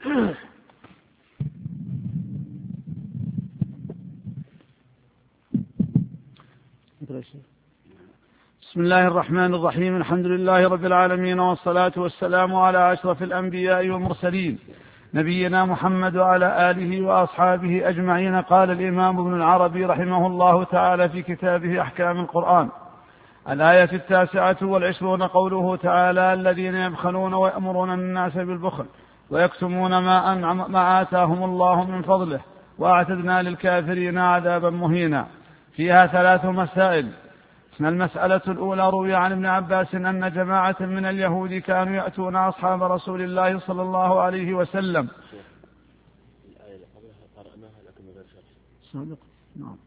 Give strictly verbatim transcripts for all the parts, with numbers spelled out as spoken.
بسم الله الرحمن الرحيم. الحمد لله رب العالمين، والصلاة والسلام على أشرف الأنبياء والمرسلين نبينا محمد وعلى آله وأصحابه أجمعين. قال الإمام ابن العربي رحمه الله تعالى في كتابه أحكام القرآن: الآية التاسعة والعشرون قوله تعالى: الذين يبخلون ويأمرون الناس بالبخل ويكتمون ما أنعم ما آتاهم الله من فضله وأعتدنا للكافرين عذابا مهينا. فيها ثلاث مسائل. المسألة الأولى: روي عن ابن عباس أن جماعة من اليهود كانوا يأتون أصحاب رسول الله صلى الله عليه وسلم. الآية اللي قبلها قرأناها لكن من غير شرح. صادق. نعم.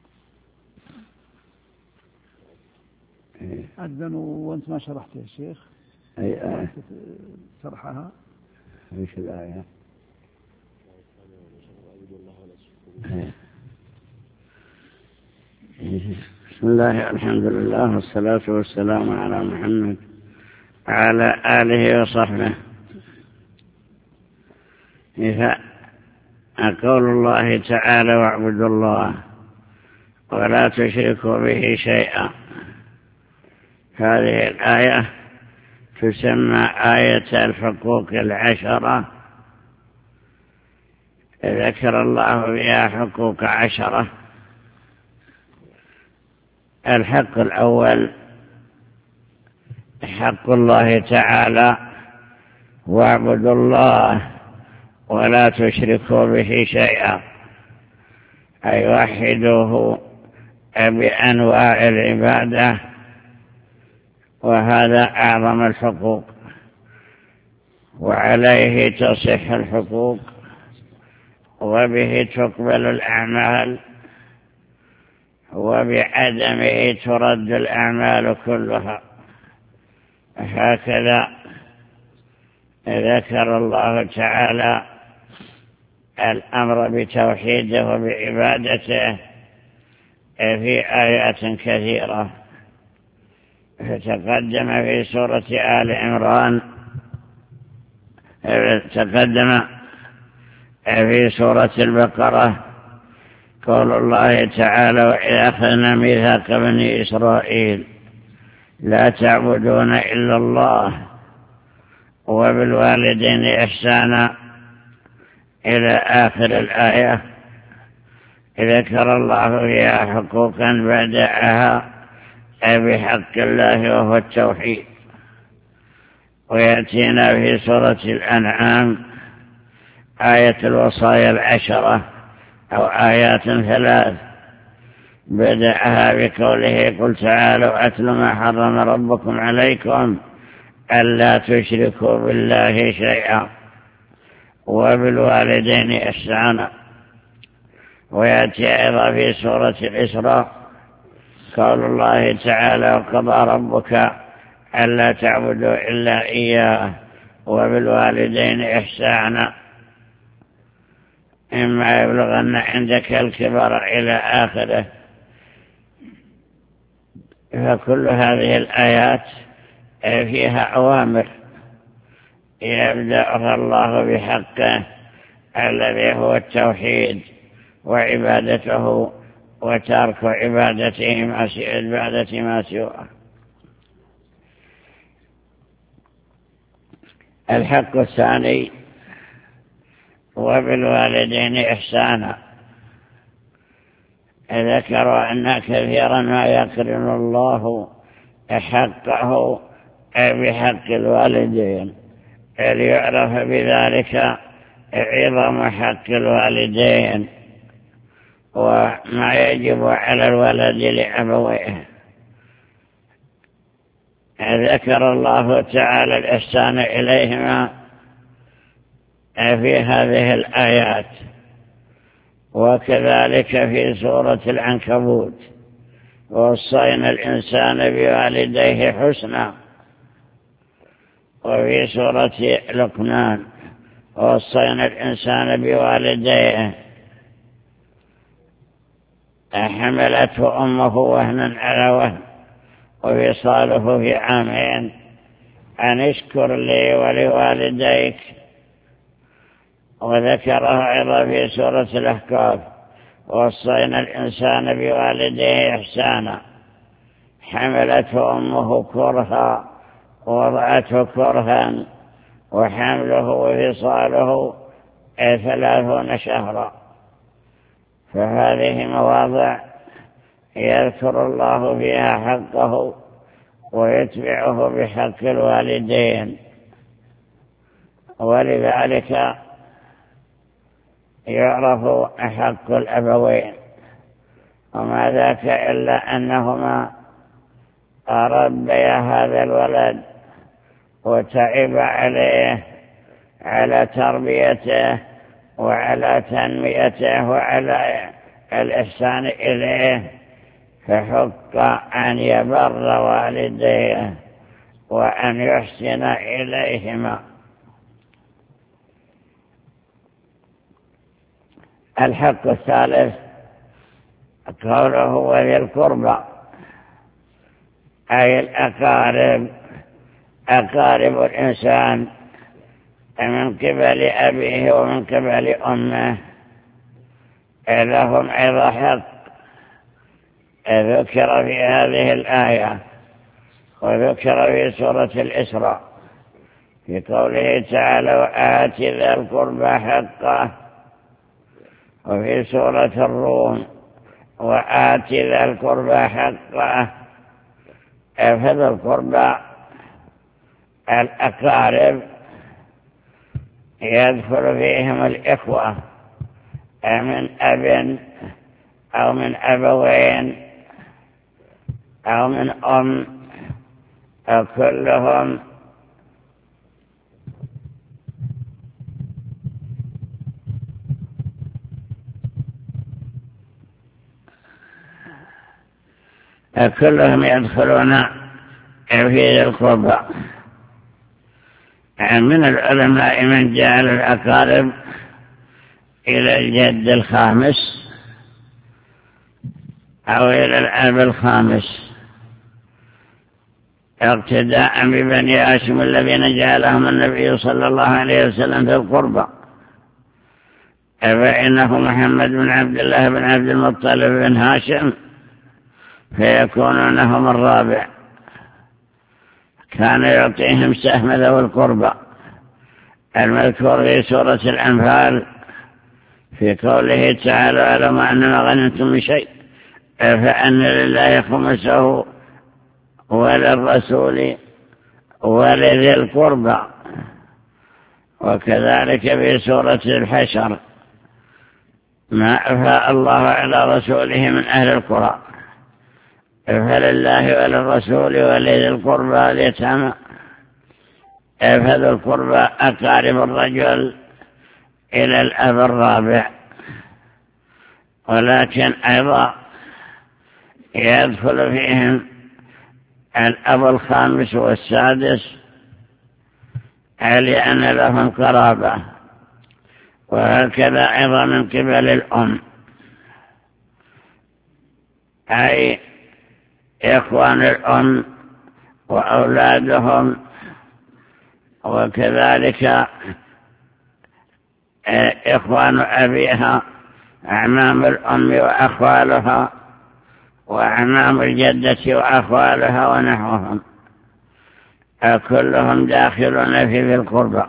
أذن وأنت ما شرحت يا شيخ. أي آية شرحها؟ إيش الآية؟ بسم الله الحمد لله والصلاة والسلام على محمد وعلى آله وصحبه. قول الله تعالى: واعبدوا الله ولا تشركوا به شيئا. هذه الآية تسمى آية الحقوق العشرة، ذكر الله بها حقوق عشرة. الحق الأول حق الله تعالى: واعبدوا الله ولا تشركوا به شيئا، أي وحدوه بأنواع العبادة، وهذا أعظم الحقوق، وعليه تصح الحقوق وبه تقبل الأعمال، وبعدمه ترد الأعمال كلها. هكذا ذكر الله تعالى الأمر بتوحيده وبعبادته في آيات كثيرة. فتقدم في سورة آل عمران تقدم في سورة البقرة قول الله تعالى: وإذا أخذنا ميثاق بني إسرائيل لا تعبدون إلا الله وبالوالدين إحسانا إلى آخر الآية. ذكر الله فيها حقوقا بدأها بحق الله وهو التوحيد. ويأتينا في سورة الأنعام آية الوصايا العشرة أو آيات ثلاث، بدأها بقوله: قل تعالوا أتل ما حرم ربكم عليكم ألا تشركوا بالله شيئا وبالوالدين إحسانا. ويأتي أيضا في سورة الإسراء قول الله تعالى: وقضى ربك ألا تعبدوا إلا إياه وبالوالدين إحسانا إما يبلغن عندك الكبر إلى آخره. فكل هذه الآيات فيها أوامر يبدأها الله بحقه الذي هو التوحيد وعبادته، وترك عبادته عبادة ما سواه. الحق الثاني: وبالوالدين إحسانا. ذكروا أن كثيرا ما يقرن الله حقه بحق الوالدين ليعرف بذلك عظم حق الوالدين وما يجب على الولد لأبويه. ذكر الله تعالى الإحسان إليهما في هذه الآيات، وكذلك في سورة العنكبوت: ووصينا الإنسان بوالديه حسنا. وفي سورة لقمان: ووصينا الإنسان بوالديه حملته أمه وهنا على وهن وفصاله في عامين أن اشكر لي ولوالديك وذكره أيضا في سورة الأحقاف: ووصينا الإنسان بوالديه إحسانا حملته أمه كرها ووضعته كرها وحمله وفصاله ثلاثون شهرا. فهذه مواضع يذكر الله فيها حقه ويتبعه بحق الوالدين، ولذلك يعرف حق الأبوين، وما ذاك إلا أنهما ربيا هذا الولد وتعب عليه على تربيته وعلى تنميته وعلى الإحسان إليه، فحق أن يبر والديه وأن يحسن إليهما. الحق الثالث قوله وذي القربى، أي الأقارب، أقارب الإنسان من قبل أبيه ومن قبل أمه لهم أيضا حق ذكر في هذه الآية وذكر في سورة الإسراء في قوله تعالى: وآت ذا القربى حقه، وفي سورة الروم: وآت ذا القربى حقه. فذا القربى الأقارب يدخل فيهم الإخوة من أب أو من أبوين أو من أم، أو كلهم كلهم يدخلون في القربى. من العلماء من جعل الأقارب إلى الجد الخامس أو إلى الأب الخامس، اقتداء ببني هاشم الذين جعلهم النبي صلى الله عليه وسلم في القربى، فإنه محمد بن عبد الله بن عبد المطلب بن هاشم، فيكونون هم الرابع. كان يعطيهم سهم ذوي القربى المذكور في سورة الأنفال في قوله تعالى: اعلم أنما غنمتم من شيء فأن لله خمسه وللرسول ولذي القربى. وكذلك في سورة الحشر: ما أفاء الله على رسوله من أهل القرى فلله وللرسول ولذي القربى واليتامى. فذو القربى أقارب الرجل إلى الأب الرابع، ولكن أيضا يدخل فيهم الأب الخامس والسادس لأن لهم قرابة، وهكذا أيضا من قبل الأم، أي إخوان الأم وأولادهم، وكذلك إخوان أبيها، أعمام الأم وأخوالها، وأعمام الجدة وأخوالها ونحوهم، كلهم داخلون في ذي القربى.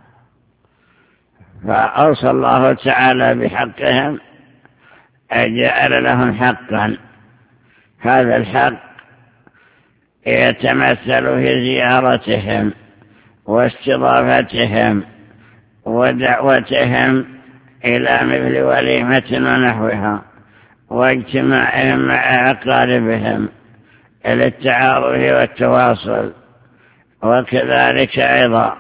فأوصى الله تعالى بحقهم، أجعل لهم حقا. هذا الحق يتمثل في زيارتهم واستضافتهم ودعوتهم إلى مثل وليمة ونحوها، واجتماعهم مع أقاربهم للتعارف والتواصل، وكذلك أيضا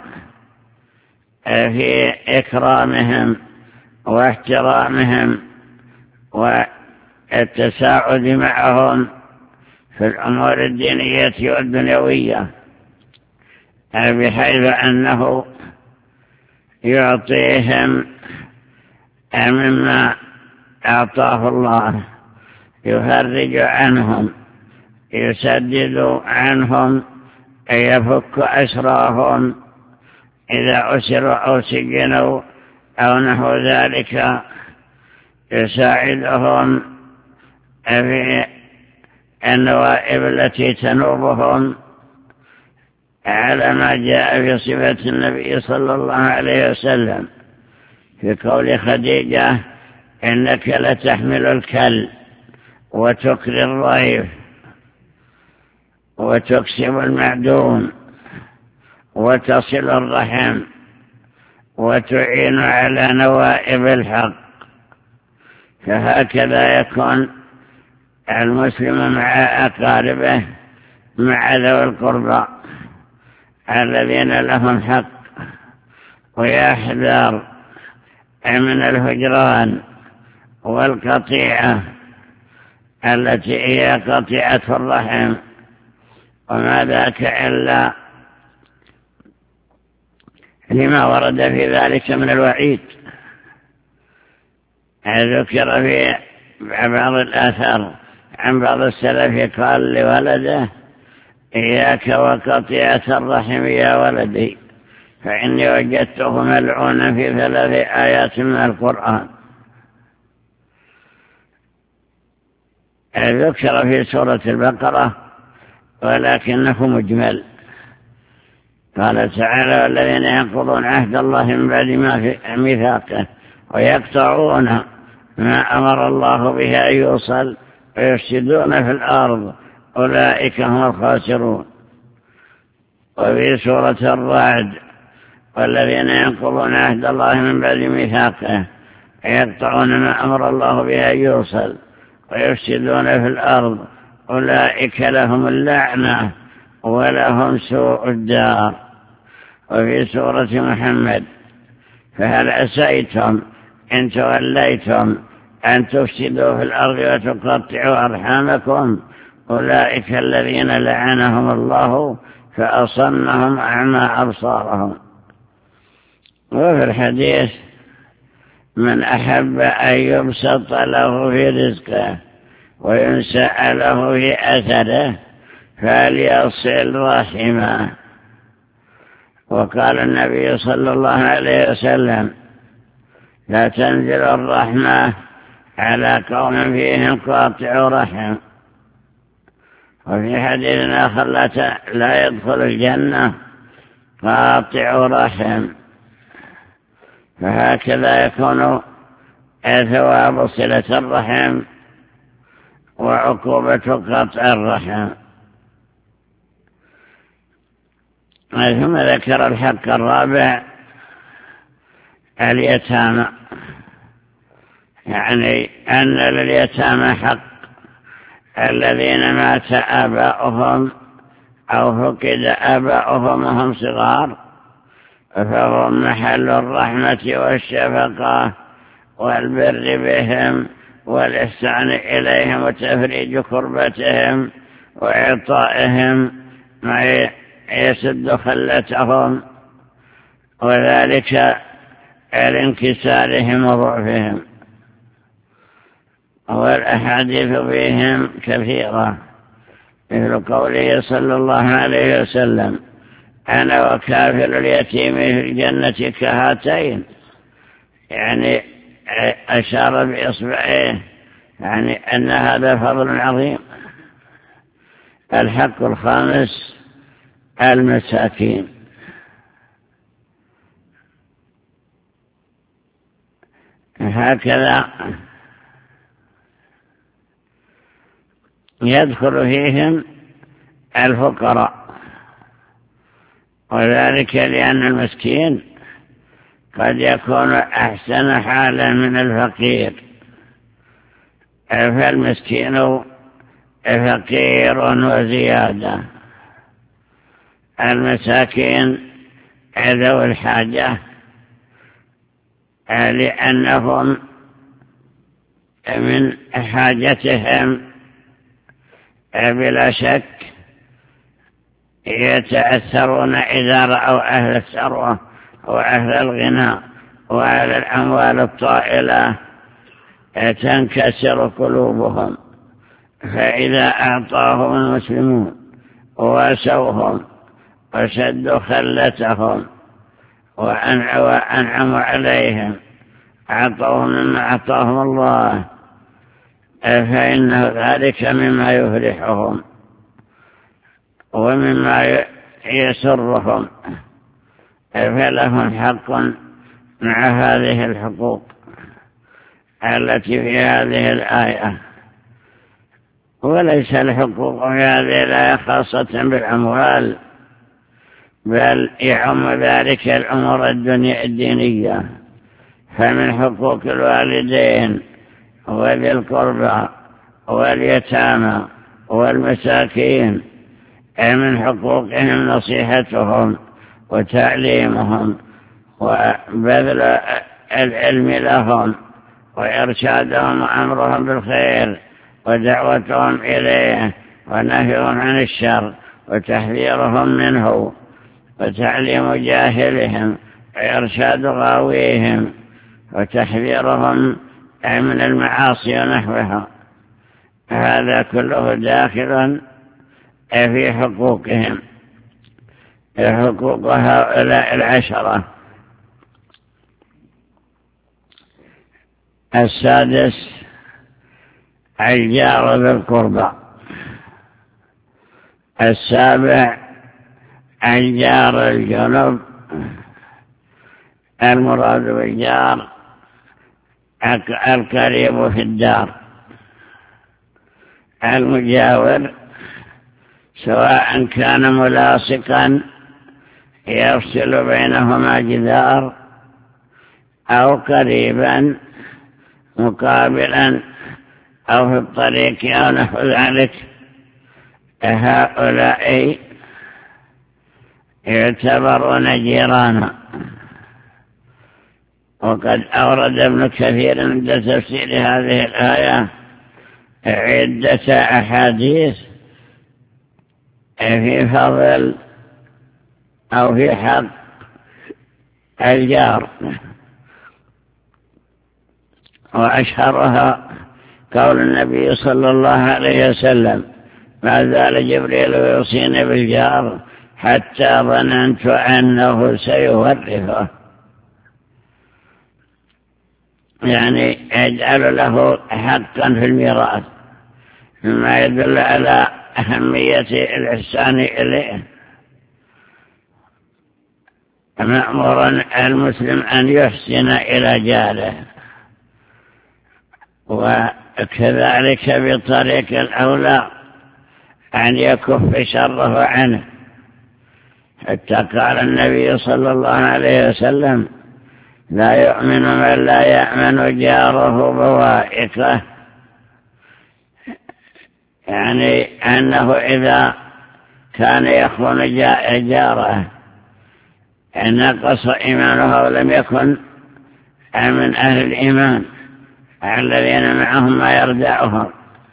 في إكرامهم واحترامهم والتساعد معهم في الأمور الدينية والدنيوية، بحيث أنه يعطيهم مما أعطاه الله، يفرج عنهم، يسدد عنهم، يفك أسراهم إذا أسروا أو سجنوا أو نحو ذلك يساعدهم في النوائب التي تنوبهم على ما جاء في صفة النبي صلى الله عليه وسلم في قول خديجة: إنك لتحمل الكل وتكري الضيف وتكسب المعدوم وتصل الرحم وتعين على نوائب الحق. فهكذا يكون المسلم مع أقاربه، مع ذوي القربى الذين لهم حق، ويحذر من الهجران والقطيعة التي هي قطيعة الرحم، وما ذاك إلا لما ورد في ذلك من الوعيد. ذكر في بعض الآثار عن بعض السلف قال لولده: إياك وقطيعة الرحم يا ولدي، فإني وجدته ملعونا في ثلاث آيات من القرآن. ذكر في سورة البقرة ولكنه مجمل. قال تعالى: والذين ينقضون عهد الله من بعد ما في ميثاقه ويقطعون ما أمر الله به أن يوصل ويفسدون في الأرض أولئك هم الخاسرون. وفي سورة الرعد: والذين ينقضون عهد الله من بعد ميثاقه ويقطعون ما أمر الله به أن يوصل ويفسدون في الأرض أولئك لهم اللعنة ولهم سوء الدار. وفي سورة محمد: فهل عسيتم إن توليتم أن تفسدوا في الأرض وتقطعوا أرحامكم أولئك الذين لعنهم الله فأصمهم أعمى أبصارهم. وفي الحديث: من أحب أن يبسط له في رزقه وينسأ له في أثره فليصل رحمه. وقال النبي صلى الله عليه وسلم: لا تنزل الرحمة على قوم فيهم قاطع رحم. وفي حديث آخر: لا يدخل الجنة قاطع رحم. فهكذا يكون ثواب صلة الرحم وعقوبة قطع الرحم. ثم ذكر الحق الرابع: اليتامى، يعني أن لليتامى حق، الذين مات آباؤهم أو فقد آباؤهم وهم صغار فهم محل الرحمة والشفقة والبر بهم والإحسان إليهم وتفريج كربتهم وإعطائهم ما يسد خلتهم، وذلك لانكسارهم وضعفهم. والأحاديث فيهم كثيرة، مثل قوله صلى الله عليه وسلم: أنا وكافر اليتيم في الجنة كهاتين، يعني أشار بإصبعه، يعني أن هذا فضل عظيم. الحق الخامس: المساكين. هكذا يدخل فيهم الفقراء، وذلك لأن المسكين قد يكون أحسن حالا من الفقير، فالمسكين فقير وزيادة. المساكين ذوي الحاجة لأنهم من حاجتهم بلا شك يتأثرون إذا رأوا أهل الثروة وأهل الغنى وأهل الأموال الطائلة تنكسر قلوبهم. فإذا أعطاهم المسلمون واسوهم وشدوا خلتهم وأنعموا عليهم عطوا مما أعطاهم الله فإن ذلك مما يفرحهم ومما يسرهم، فلهم حق مع هذه الحقوق التي في هذه الآية. وليس الحقوق في هذه الآية خاصة بالأموال، بل يعم ذلك الأمور الدينية. فمن حقوق الوالدين وذي القربى واليتامى والمساكين من حقوقهم نصيحتهم وتعليمهم وبذل العلم لهم وإرشادهم وأمرهم بالخير ودعوتهم إليه ونهيهم عن الشر وتحذيرهم منه وتعليم جاهلهم وإرشاد غاويهم وتحذيرهم من المعاصي ونحوها. هذا كله داخل في حقوقهم، حقوق هؤلاء العشرة. السادس الجار ذي القربى. السابع الجار الجنب. المراد بالجار القريب في الدار المجاور، سواء كان ملاصقا يفصل بينهما جدار أو قريبا مقابلا أو في الطريق أو نحو ذلك. هؤلاء يعتبرون جيرانا. وقد أورد ابن كثير عند تفسير هذه الآية عدة أحاديث في فضل أو في حق الجار، وأشهرها قول النبي صلى الله عليه وسلم: ما زال جبريل يوصيني بالجار حتى ظننت أنه سيورثه، يعني يجعل له حقا في الميراث، مما يدل على أهمية الإحسان إليه. مأمور المسلم أن يحسن إلى جاره، وكذلك بطريق الأولى أن يكف شره عنه، حتى قال النبي صلى الله عليه وسلم: لا يؤمن من لا يأمن جاره بوائقه، يعني أنه إذا كان يخون جاره نقص إيمانه ولم يكن من أهل الإيمان الذين معهم ما يردعهم.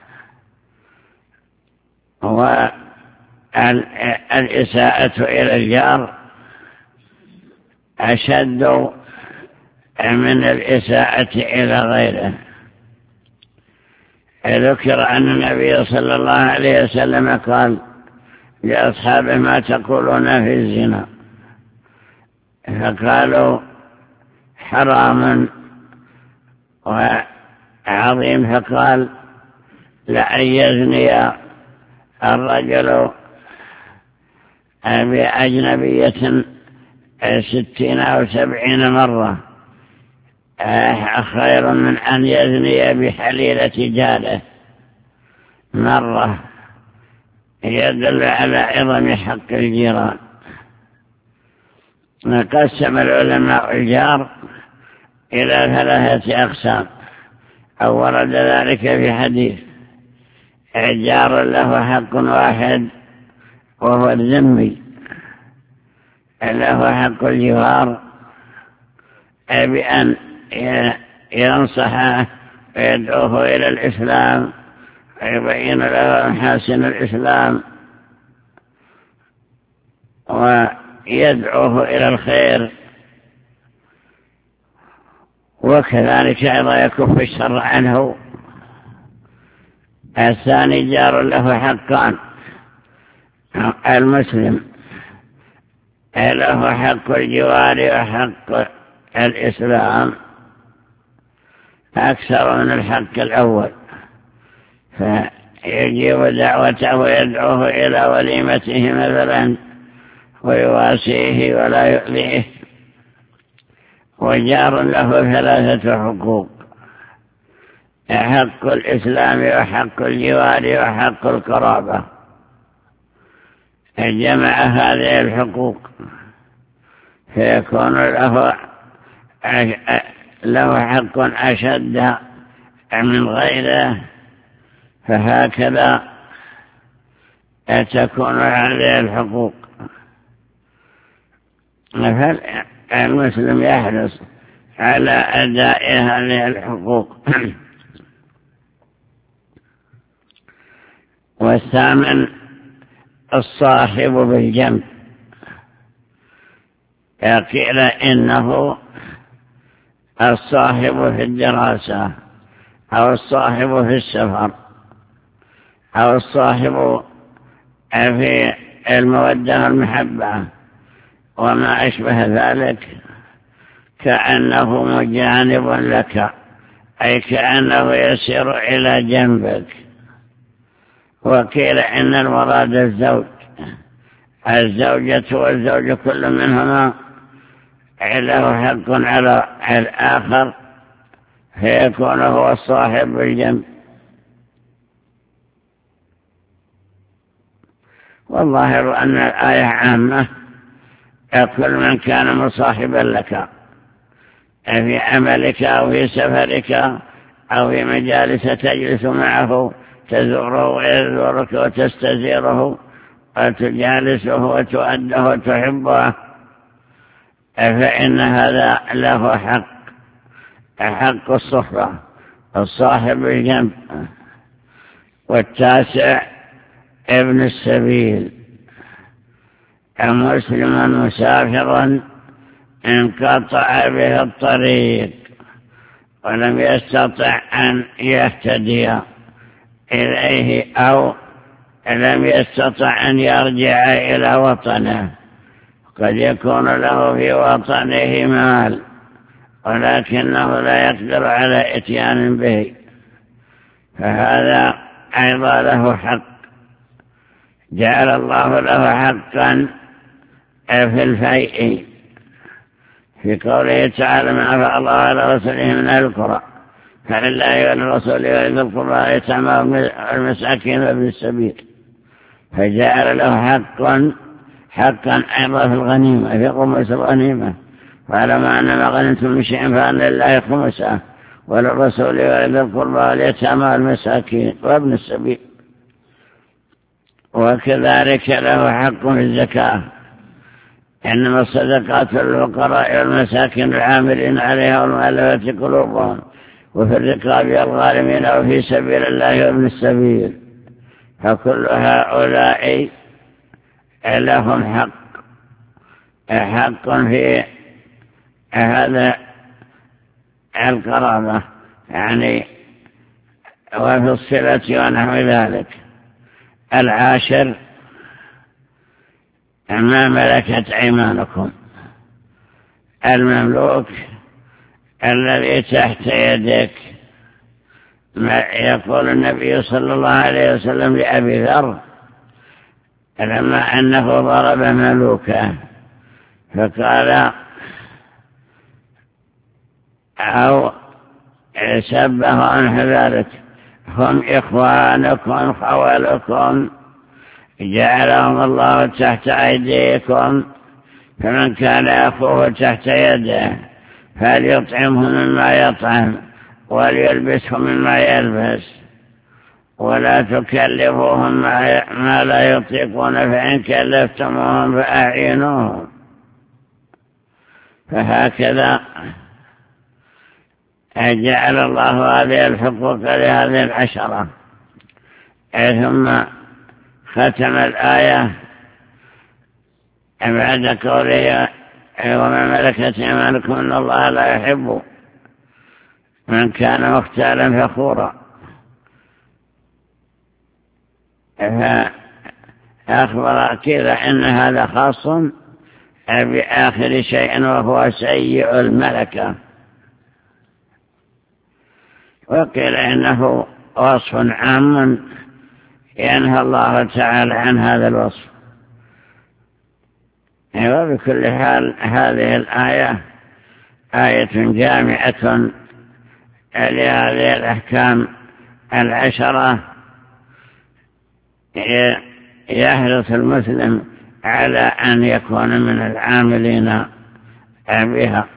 والإساءة إلى الجار أشد من الإساءة إلى غيره. ذكر أن النبي صلى الله عليه وسلم قال لأصحابه: ما تقولون في الزنا؟ فقالوا: حرام وعظيم. فقال: لأن يزني الرجل بأجنبية ستين أو سبعين مرة خير من أن يزني بحليلة جاره مرة. يدل على عظم حق الجيران. قسم العلماء الجار إلى ثلاثة أقسام، أو ورد ذلك في حديث: الجار له حق واحد وهو الذمي، له حق الجوار بأن ينصحه ويدعوه إلى الإسلام ويبين له محاسن الإسلام ويدعوه إلى الخير، وكذلك أيضا يكف الشر عنه. الثاني جار له حقان: المسلم له حق الجوار وحق الإسلام، أكثر من الحق الأول، فيجيب دعوته ويدعوه إلى وليمته مثلا ويواسيه ولا يؤذيه. وجار له ثلاثة حقوق: حق الإسلام وحق الجوار وحق القرابة. جمع هذه الحقوق فيكون له له حق أشد من غيره، فهكذا تكون هذه الحقوق. فالمسلم يحرص على أداء هذه الحقوق. والثامن الصاحب بالجنب. قيل إنه الصاحب في الدراسة أو الصاحب في السفر أو الصاحب في المودة والمحبة وما أشبه ذلك، كأنه مجانب لك، أي كأنه يسير إلى جنبك. وقيل إن المراد الزوج، الزوجة والزوج كل منهما له حق على الآخر، فيكون هو الصاحب بالجنب. والظاهر أن الآية عامة، كل من كان مصاحبا لك في عملك أو في سفرك أو في مجالس تجلس معه، تزوره ويزورك وتستزيره وتجالسه وتؤده وتحبه، فإن هذا له حق، حق الصحبة، الصاحب بالجنب. والتاسع ابن السبيل، مسلما مسافرا انقطع به الطريق ولم يستطع أن يهتدي إليه أو لم يستطع أن يرجع إلى وطنه. قد يكون له في وطنه مال ولكنه لا يقدر على اتيان به، فهذا أيضا له حق. جعل الله له حقا في الفيء في قوله تعالى: ما أفاء الله على رسوله من أهل القرى فلله وللرسول ولذي القربى واليتامى والمساكين وابن السبيل، فجعل له حقا حقا أيضا في الغنيمة، في خمس الغنيمة. فعلما أن ما غنمتم من شيء فأن لله خمسه وللرسول ولذي القربى واليتامى والمساكين وابن السبيل. وكذلك له حق في الزكاة، إنما الصدقات للفقراء والمساكين العاملين عليها والمؤلفة قلوبهم وفي الرقاب والغارمين وفي سبيل الله وابن السبيل، فكل هؤلاء لهم حق حق في هذا القرابة، يعني وفي الصلة ونحو ذلك. العاشر ما ملكت أيمانكم، المملوك الذي تحت يدك. يقول النبي صلى الله عليه وسلم لأبي ذر لما أنه ضرب ملوكه فقال أو سبه عنه ذلك: هم إخوانكم خوالكم جعلهم الله تحت أيديكم، فمن كان أخوه تحت يده فليطعمه مما يطعم وليلبسه مما يلبس، ولا تكلفوهم ما لا يطيقون، فإن كلفتموهم فأعينوهم. فهكذا جعل الله هذه الحقوق لهذه العشرة. ثم ختم الآية بعد قوله: ومن ملكت أيمانكم إن الله لا يحب من كان مختالا فخورا. فأخبر كذا إن هذا خاص بآخر شيء وهو سيء الملكة. وقيل إنه وصف عام ينهى الله تعالى عن هذا الوصف. وبكل حال هذه الآية آية جامعة لهذه الأحكام العشرة، يحرص المسلم على أن يكون من العاملين بها.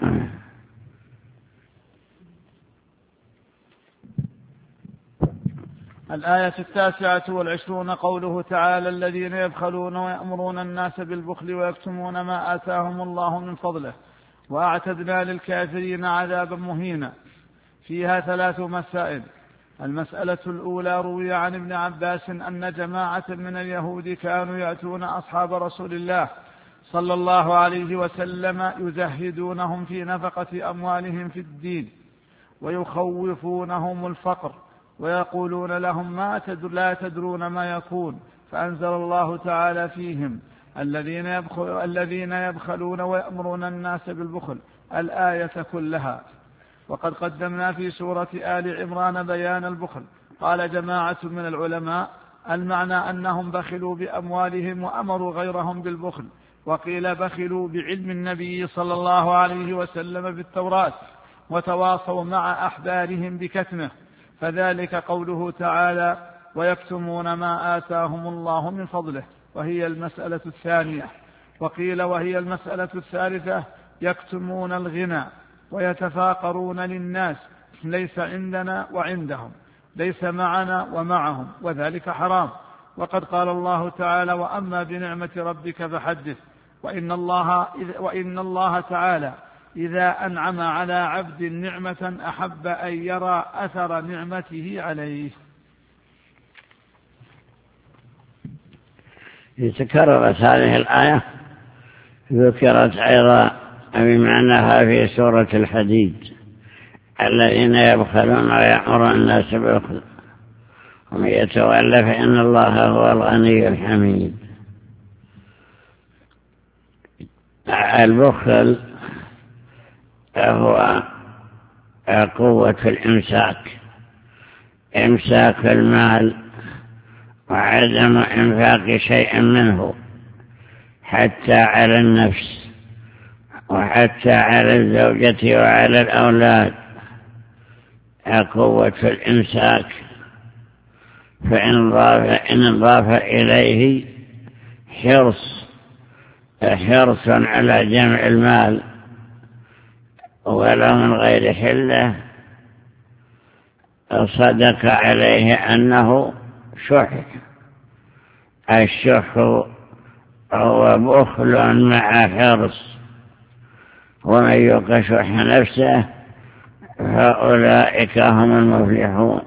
الآية التاسعة والعشرون قوله تعالى: الذين يبخلون ويأمرون الناس بالبخل ويكتمون ما آتاهم الله من فضله وأعتدنا للكافرين عذابا مهينا. فيها ثلاث مسائل. المسألة الأولى: روي عن ابن عباس أن جماعة من اليهود كانوا يأتون أصحاب رسول الله صلى الله عليه وسلم يزهدونهم في نفقة أموالهم في الدين ويخوفونهم الفقر ويقولون لهم ما تدر لا تدرون ما يكون، فأنزل الله تعالى فيهم: الذين, يبخل الذين يبخلون ويأمرون الناس بالبخل، الآية كلها. وقد قدمنا في سورة آل عمران بيان البخل. قال جماعة من العلماء: المعنى أنهم بخلوا بأموالهم وأمروا غيرهم بالبخل. وقيل بخلوا بعلم النبي صلى الله عليه وسلم بالتوراة وتواصوا مع أحبارهم بكتمه، فذلك قوله تعالى: ويكتمون ما آتاهم الله من فضله، وهي المسألة الثانية. وقيل وهي المسألة الثالثة: يكتمون الغنى ويتفاقرون للناس، ليس عندنا وعندهم، ليس معنا ومعهم، وذلك حرام. وقد قال الله تعالى: وأما بنعمة ربك فحدث. وإن الله, وإن الله تعالى إذا أنعم على عبد نعمة أحب أن يرى أثر نعمته عليه. تكررت هذه الآية، ذكرت أيضا بمعناها في سورة الحديد: الذين يبخلون ويأمرون الناس بالبخل ومن يتولى فإن الله هو الغني الحميد. البخل هو قوة الإمساك، إمساك المال وعدم إنفاق شيء منه حتى على النفس وحتى على الزوجة وعلى الأولاد، قوة الإمساك. فإن ضاف, إن انضاف إليه حرص حرص على جمع المال ولو من غير حله، صدق عليه أنه شح. الشح هو بخل مع حرص، ومن يوق شح نفسه فأولئك هم المفلحون.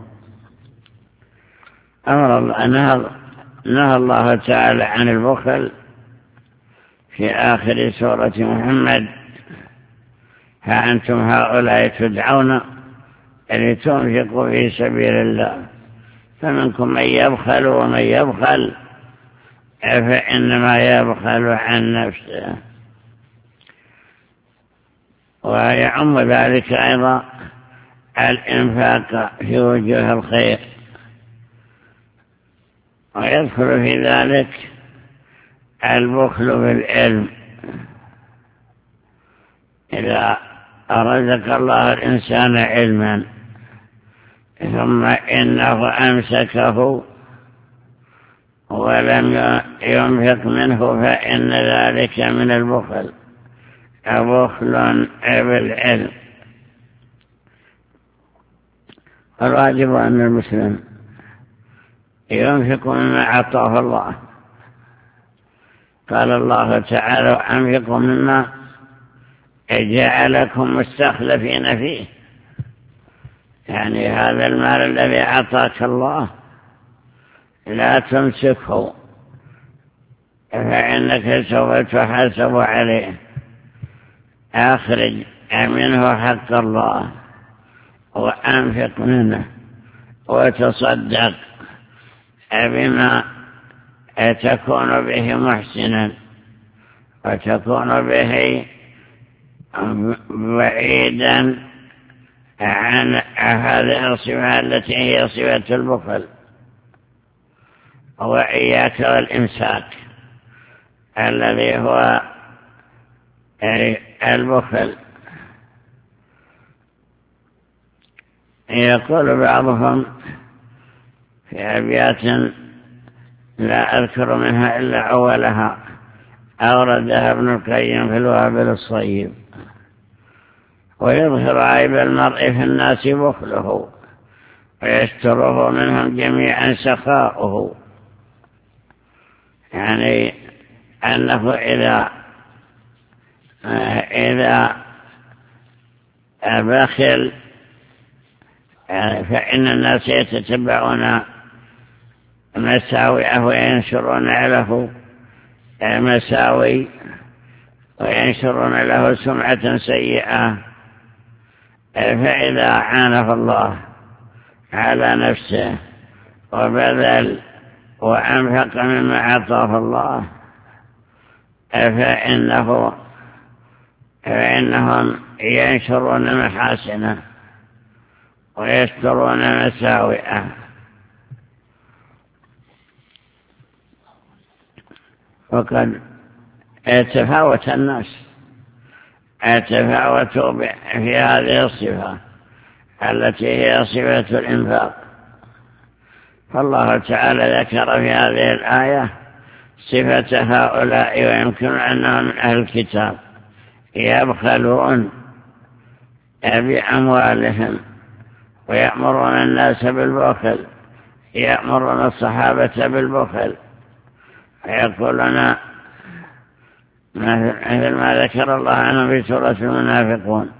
أمر الله نهى الله تعالى عن البخل في آخر سورة محمد: ها أنتم هؤلاء تدعون لتنفقوا في سبيل الله فمنكم من يبخل ومن يبخل فإنما يبخل عن نفسه. ويعم ذلك أيضا الإنفاق في وجوه الخير، ويدخل في ذلك البخل بالعلم. إذا رزق الله الإنسان علما ثم إنه أمسكه ولم ينفق منه فإن ذلك من البخل، بخل بالعلم. الواجب أن المسلم ينفق مما أعطاه الله. قال الله تعالى: وأنفقوا مما جعلكم مستخلفين فيه، يعني هذا المال الذي أعطاك الله لا تمسكه فإنك سوف تحاسب عليه. أخرج منه حق الله وأنفق منه وتصدق بما تكون به محسنا وتكون به بعيدا عن هذه الصفة التي هي صفة البخل. وإياك والإمساك الذي هو البخل. يقول بعضهم في أبيات لا أذكر منها إلا أولها أوردها ابن القيم في الوابل الصيب: ويظهر عيب المرء في الناس بخله ويستره منهم جميعا سخاؤه. يعني أنه إذا إذا بخل فإن الناس يتتبعون مساوئه وينشرون له مساوي وينشرون له سمعة سيئة. فإذا عانف الله على نفسه وبذل وأنفق مما أعطاه الله فإنه فإنهم ينشرون محاسنه ويسترون مساوئه. وقد يتفاوت الناس يتفاوتوا في هذه الصفة التي هي صفة الإنفاق. فالله تعالى ذكر في هذه الآية صفة هؤلاء، ويمكن أنهم من أهل الكتاب يبخلون بأموالهم ويأمرون الناس بالبخل، يأمرون الصحابة بالبخل، ويقولون مثل ما ذكر الله عنهم في سورة المنافقون: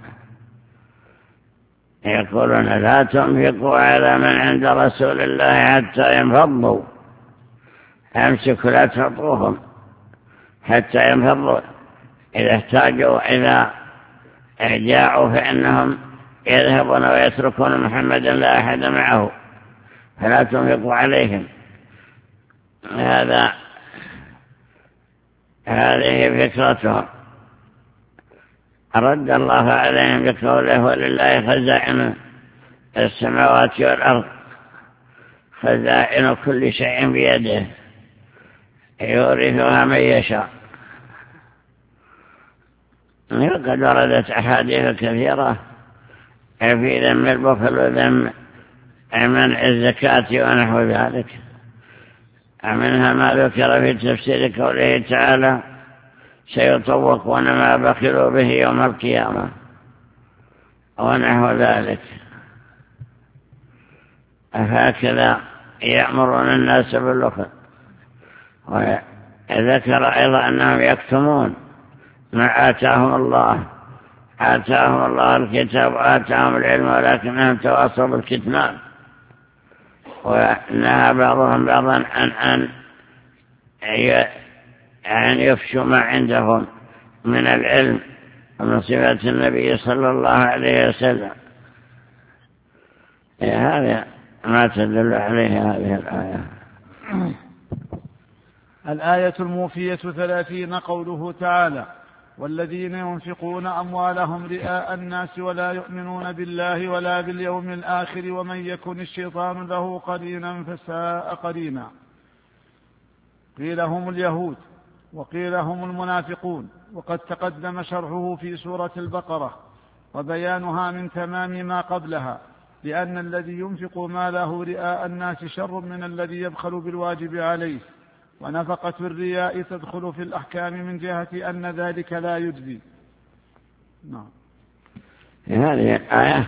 يقولون لا تنفقوا على من عند رسول الله حتى ينفضوا، أمسكوا لا تعطوهم حتى ينفضوا، إذا احتاجوا إذا جاءوا فإنهم يذهبون ويتركون محمدا لا أحد معه، فلا تنفقوا عليهم. هذا هذه فكرتهم. رد الله عليهم بقوله: ولله خزائن السماوات والأرض، خزائن كل شيء بيده يورثها من يشاء. وقد وردت أحاديث كثيرة في ذم البخل وذم منع الزكاة ونحو ذلك، منها ما ذكر في تفسير قوله تعالى: سيطوقون ما بخلوا به يوم القيامة ونحو ذلك. هكذا يأمرون الناس بالبخل. وذكر أيضا أنهم يكتمون ما آتاهم الله، آتاهم الله الكتاب وآتاهم العلم ولكنهم تواصوا بالكتمان. ونهى بعضهم بعضا عن أن أن يفشوا ما عندهم من العلم ومن صفات النبي صلى الله عليه وسلم. هذا ما تدل عليه هذه الآية. الآية الموفية ثلاثين قوله تعالى: والذين ينفقون أموالهم رئاء الناس ولا يؤمنون بالله ولا باليوم الآخر ومن يكن الشيطان له قرينا فساء قرينا. قيل هم اليهود وقيل هم المنافقون، وقد تقدم شرحه في سورة البقرة وبيانها من تمام ما قبلها، لأن الذي ينفق ماله رئاء الناس شر من الذي يبخل بالواجب عليه، ونفقة الرياء تدخل في الأحكام من جهة أن ذلك لا يجزي. نعم. هذه الآية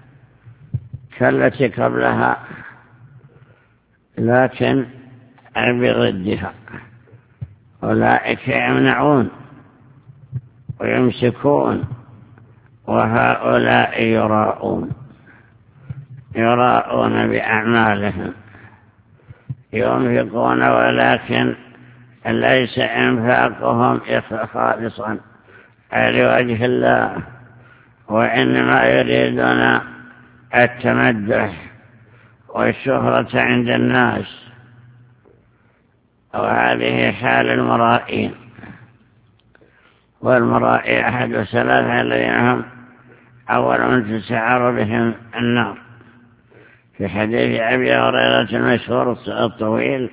كالتي قبلها لكن بضدها: أولئك يمنعون ويمسكون وهؤلاء يراءون يراءون بأعمالهم، ينفقون ولكن ليس إنفاقهم خالصا لوجه الله، وإنما يريدون التمدح والشهرة عند الناس، وهذه حال المرائين. والمرائي أحد الثلاثة الذين هم أول من تسعر بهم النار. في حديث أبي هريرة المشهور الطويل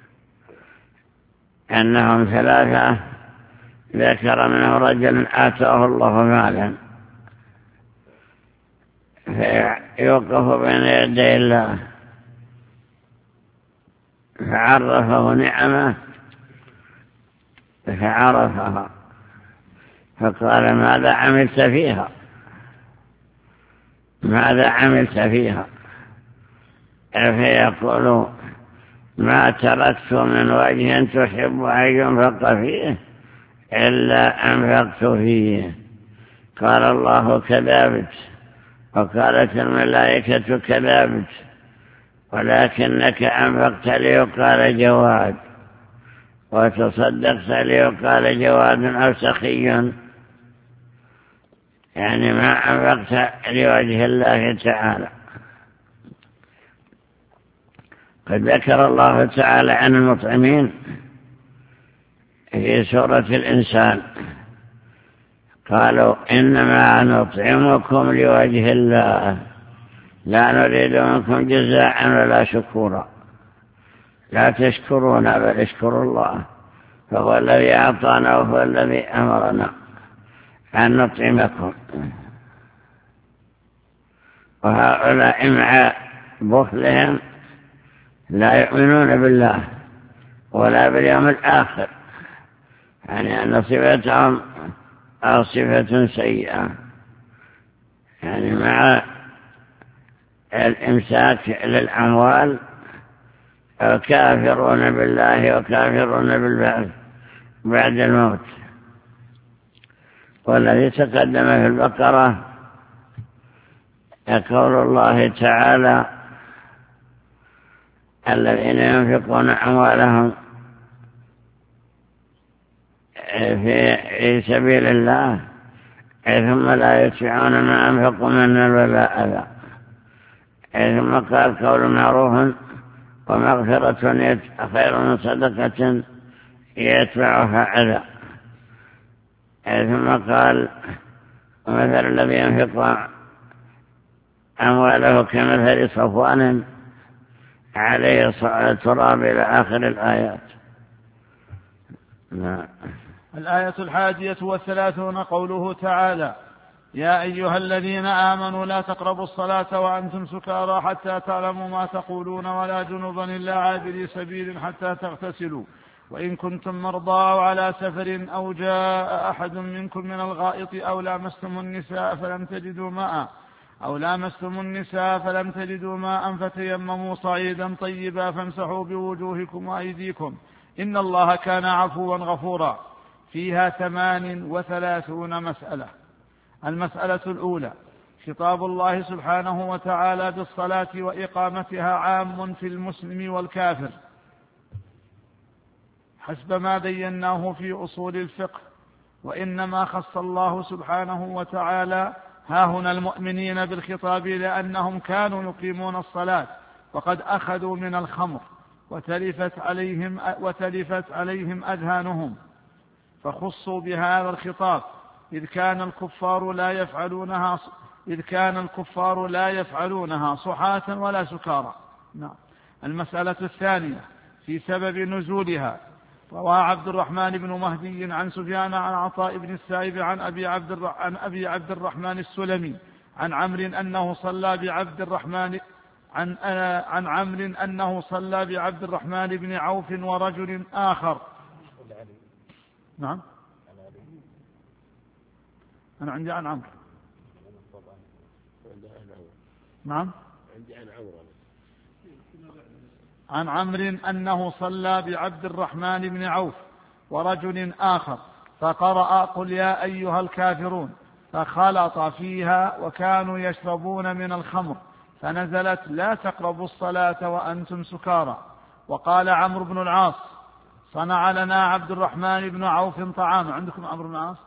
أنهم ثلاثة ذكر منه رجل آتاه الله مالا فيوقف بين يدي الله فعرفه نعمه فعرفها فقال ماذا عملت فيها ماذا عملت فيها فيقول ما تركت من وجه تحب أن ينفق فيه إلا أنفقت فيه. قال الله كذبت وقالت الملائكة كذبت ولكنك أنفقت ليقال جواد وتصدقت ليقال جواد أو سخي، يعني ما أنفقت لوجه الله تعالى. قد ذكر الله تعالى عن المطعمين في سورة الإنسان قالوا إنما نطعمكم لوجه الله لا نريد منكم جزاء ولا شكورا لا تشكرون بل اشكروا الله فهو الذي أعطانا وهو الذي أمرنا أن نطعمكم. وهؤلاء مع بخلهم لا يؤمنون بالله ولا باليوم الآخر، يعني أن صفتهم أو صفة سيئة، يعني مع الإمساك للأموال كافرون بالله وكافرون بالبعث بعد الموت. والذي تقدم في البقرة قول الله تعالى الذين ينفقون أموالهم في سبيل الله ثم لا يتبعون ما أنفقوا منا ولا أذى. ثم قال قول معروف ومغفرة خير من صدقة يتبعها أذى. ثم قال مثل الذي ينفق أمواله كمثل صفوان عليه تراب إلى آخر الآيات. لا. الآية الحادية والثلاثون قوله تعالى يا أيها الذين آمنوا لا تقربوا الصلاة وأنتم سكارى حتى تعلموا ما تقولون ولا جنبا إلا عابري سبيل حتى تغتسلوا وإن كنتم مرضى أو على سفر أو جاء أحد منكم من الغائط أو لامستم النساء فلم تجدوا ماء أو لامستم النساء فلم تجدوا ماء فتيمموا صعيدا طيبا فامسحوا بوجوهكم وأيديكم إن الله كان عفوا غفورا. فيها ثمان وثلاثون مسألة. المسألة الأولى خطاب الله سبحانه وتعالى بالصلاة وإقامتها عام في المسلم والكافر حسب ما بيناه في أصول الفقه، وإنما خص الله سبحانه وتعالى هاهنا المؤمنين بالخطاب لأنهم كانوا يقيمون الصلاة وقد أخذوا من الخمر وتلفت عليهم, وتلفت عليهم أذهانهم فخصوا بهذا الخطاب إذ كان الكفار لا يفعلونها إذ كان الكفار لا يفعلونها صحاة ولا سكارى. نعم. المسألة الثانية في سبب نزولها روى عبد الرحمن بن مهدي عن سفيان عن عطاء بن السائب عن أبي عبد عن أبي عبد الرحمن السلمي عن عمرو أنه صلى بعبد الرحمن عن عن عمرو أنه صلى بعبد الرحمن بن عوف ورجل آخر. نعم. أنا عندي عن عمرو. نعم. عندي عن عمرو. عن عمرو أنه صلى بعبد الرحمن بن عوف ورجل آخر فقرأ قل يا أيها الكافرون فخلط فيها وكانوا يشربون من الخمر فنزلت لا تقربوا الصلاة وأنتم سكارى. وقال عمرو بن العاص صنع لنا عبد الرحمن بن عوف طعاما. عندكم عمرو بن العاص؟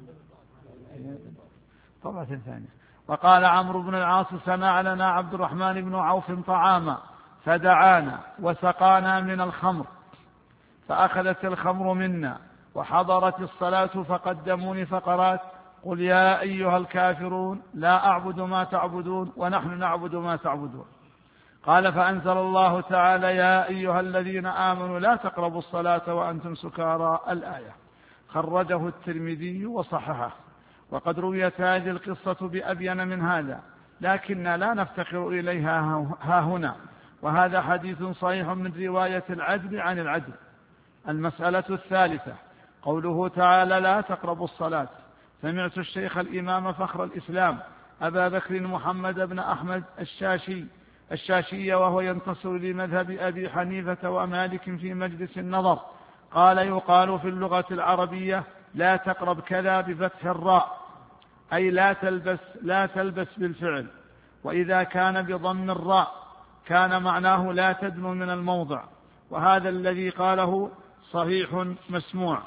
طبعا ثانية. وقال عمرو بن العاص صنع لنا عبد الرحمن بن عوف طعاما فدعانا وسقانا من الخمر فأخذت الخمر منا وحضرت الصلاة فقدموني فقرات قل يا أيها الكافرون لا أعبد ما تعبدون ونحن نعبد ما تعبدون. قال فأنزل الله تعالى يا أيها الذين آمنوا لا تقربوا الصلاة وأنتم سكارى الآية. خرجه الترمذي وصححه. وقد رويت هذه القصة بأبين من هذا، لكننا لا نفتقر إليها ها هنا، وهذا حديث صحيح من رواية العدل عن العدل. المسألة الثالثة قوله تعالى لا تقربوا الصلاة. سمعت الشيخ الإمام فخر الإسلام أبا بكر محمد بن أحمد الشاشي الشاشي وهو ينتصر لمذهب أبي حنيفة ومالك في مجلس النظر قال يقال في اللغة العربية لا تقرب كذا بفتح الراء، أي لا تلبس لا تلبس بالفعل، وإذا كان بضم الراء كان معناه لا تدنو من الموضع، وهذا الذي قاله صحيح مسموع.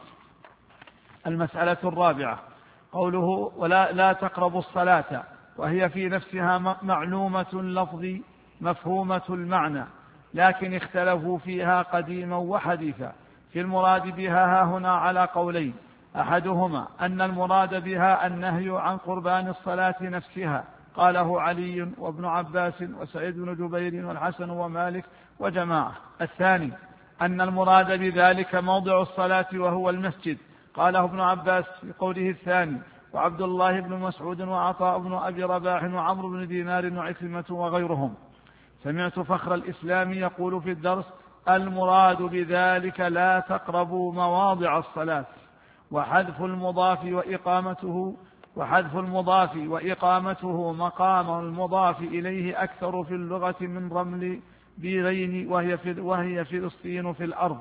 المسألة الرابعة قوله ولا لا تقربوا الصلاة، وهي في نفسها معلومة اللفظ مفهومة المعنى، لكن اختلفوا فيها قديما وحديثا في المراد بها ها هنا على قولين، أحدهما أن المراد بها النهي عن قربان الصلاة نفسها، قاله علي وابن عباس وسعيد بن جبير والحسن ومالك وجماعة. الثاني أن المراد بذلك موضع الصلاة وهو المسجد، قاله ابن عباس في قوله الثاني، وعبد الله بن مسعود وعطاء بن أبي رباح وعمرو بن دينار وعكرمة وغيرهم. سمعت فخر الإسلام يقول في الدرس المراد بذلك لا تقربوا مواضع الصلاة، وحذف المضاف وإقامته وحذف المضاف وإقامته مقام المضاف إليه أكثر في اللغة من رمل بيرين وهي في وهي فلسطين في الأرض،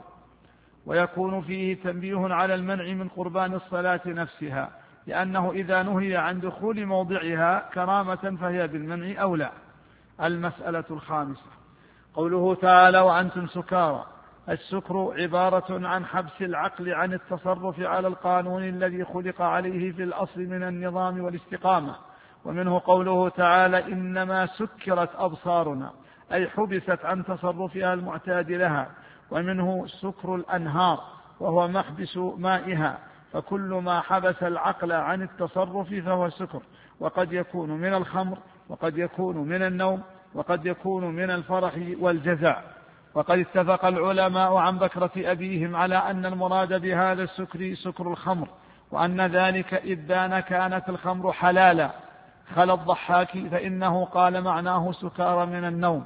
ويكون فيه تنبيه على المنع من قربان الصلاة نفسها، لأنه إذا نهي عن دخول موضعها كرامة فهي بالمنع أولى. المسألة الخامسة قوله تعالى وأنتم سكارى. السكر عبارة عن حبس العقل عن التصرف على القانون الذي خلق عليه في الأصل من النظام والاستقامة، ومنه قوله تعالى إنما سكرت أبصارنا، أي حبست عن تصرفها المعتاد لها. ومنه سكر الأنهار وهو محبس مائها، فكل ما حبس العقل عن التصرف فهو سكر، وقد يكون من الخمر وقد يكون من النوم وقد يكون من الفرح والجزع. وقد اتفق العلماء عن بكرة أبيهم على أن المراد بهذا السكر سكر الخمر، وأن ذلك إذ بان كانت الخمر حلالا. خلا الضحاك فإنه قال معناه سكار من النوم،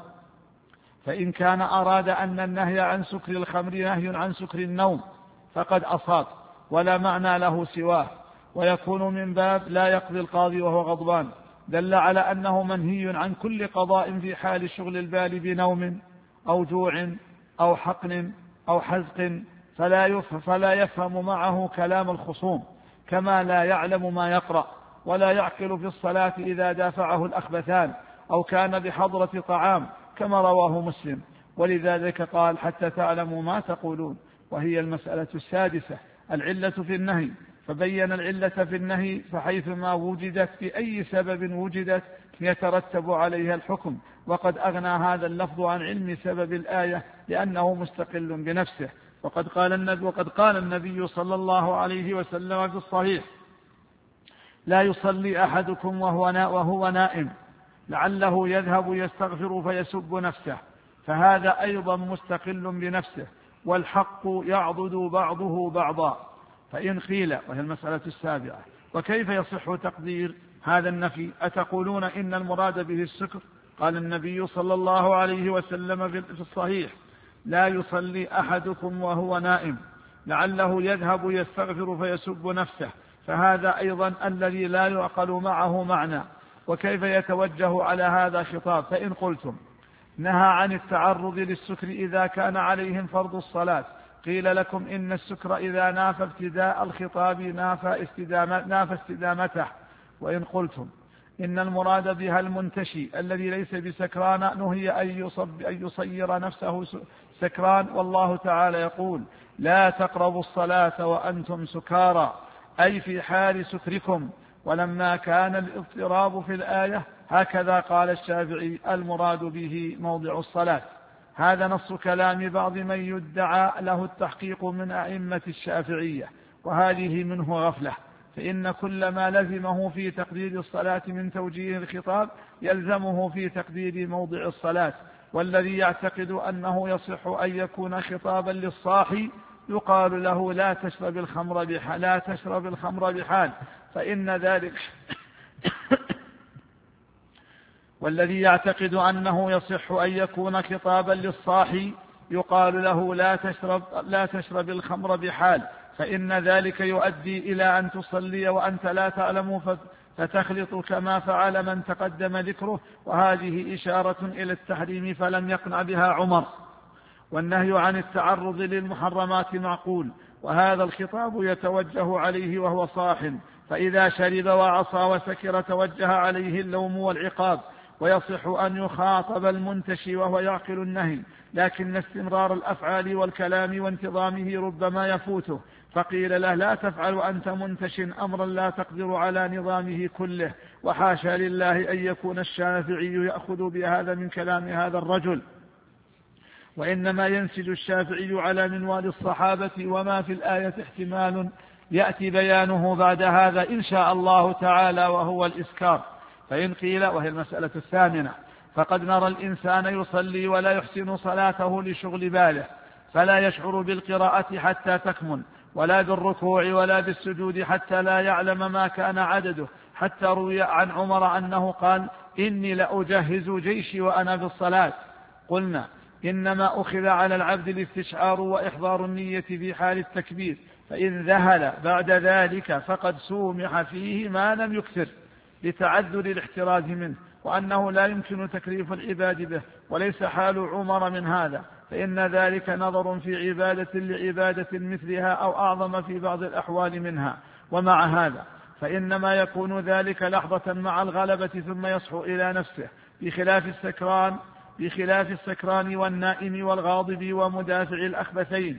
فإن كان أراد أن النهي عن سكر الخمر نهي عن سكر النوم فقد أصاب، ولا معنى له سواه، ويكون من باب لا يقضي القاضي وهو غضبان، دل على أنه منهي عن كل قضاء في حال شغل البال بنوم أو جوع أو حقن أو حزق، فلا, فلا يفهم معه كلام الخصوم، كما لا يعلم ما يقرأ ولا يعقل في الصلاة إذا دافعه الأخبثان أو كان بحضرة طعام، كما رواه مسلم. ولذلك قال حتى تعلموا ما تقولون. وهي المسألة السادسة العلة في النهي، فبين العلة في النهي، فحيثما وجدت بأي سبب وجدت يترتب عليها الحكم، وقد أغنى هذا اللفظ عن علم سبب الآية لأنه مستقل بنفسه. وقد قال النبي, وقد قال النبي صلى الله عليه وسلم في الصحيح لا يصلي أحدكم وهو, وهو نائم لعله يذهب يستغفر فيسب نفسه، فهذا أيضا مستقل بنفسه، والحق يعضد بعضه بعضا. فإن قيل، وهي المسألة السابعة، وكيف يصح تقدير هذا النفي؟ أتقولون إن المراد به السكر؟ قال النبي صلى الله عليه وسلم في الصحيح لا يصلي أحدكم وهو نائم لعله يذهب يستغفر فيسب نفسه، فهذا أيضا الذي لا يعقل معه معنى. وكيف يتوجه على هذا خطاب؟ فإن قلتم نهى عن التعرض للسكر إذا كان عليهم فرض الصلاة، قيل لكم إن السكر إذا نافى ابتداء الخطاب نافى استدامة نافى استدامته. وإن قلتم إن المراد بها المنتشي الذي ليس بسكران، نهي أن يصير نفسه سكران، والله تعالى يقول لا تقربوا الصلاة وأنتم سكارى، أي في حال سكركم. ولما كان الاضطراب في الآية هكذا قال الشافعي المراد به موضع الصلاة. هذا نص كلام بعض من يدعى له التحقيق من أئمة الشافعية، وهذه منه غفلة، فإن كل ما لزمه في تقدير الصلاة من توجيه الخطاب يلزمه في تقدير موضع الصلاة. والذي يعتقد أنه يصح أن يكون خطابا للصاحي يقال له لا تشرب الخمر بحال لا تشرب الخمر بحال فإن ذلك والذي يعتقد أنه يصح أن يكون خطابا للصاحي يقال له لا تشرب لا تشرب الخمر بحال فإن ذلك يؤدي إلى أن تصلي وأنت لا تعلم فتخلط كما فعل من تقدم ذكره، وهذه إشارة إلى التحريم فلم يقنع بها عمر. والنهي عن التعرض للمحرمات معقول، وهذا الخطاب يتوجه عليه وهو صاح، فإذا شرب وعصى وسكر توجه عليه اللوم والعقاب. ويصح أن يخاطب المنتشي وهو يعقل النهي، لكن استمرار الأفعال والكلام وانتظامه ربما يفوته، فقيل له لا تفعل أنت منتش أمرا لا تقدر على نظامه كله، وحاشا لله أن يكون الشافعي يأخذ بهذا من كلام هذا الرجل، وإنما ينسج الشافعي على منوال الصحابة، وما في الآية احتمال يأتي بيانه بعد هذا إن شاء الله تعالى، وهو الإسكار. فإن قيل، وهي المسألة الثامنة، فقد نرى الإنسان يصلي ولا يحسن صلاته لشغل باله، فلا يشعر بالقراءة حتى تكمل، ولا بالركوع ولا بالسجود حتى لا يعلم ما كان عدده، حتى روي عن عمر أنه قال إني لأجهز جيشي وأنا في الصلاة. قلنا إنما أخذ على العبد الاستشعار وإحضار النية في حال التكبير، فإن ذهل بعد ذلك فقد سومح فيه ما لم يكثر لتعذر الاحتراز منه، وأنه لا يمكن تكليف العباد به، وليس حال عمر من هذا، فإن ذلك نظر في عبادة لعبادة مثلها أو أعظم في بعض الأحوال منها. ومع هذا فإنما يكون ذلك لحظة مع الغلبة ثم يصحو إلى نفسه، بخلاف السكران بخلاف السكران والنائم والغاضب ومدافع الأخبثين،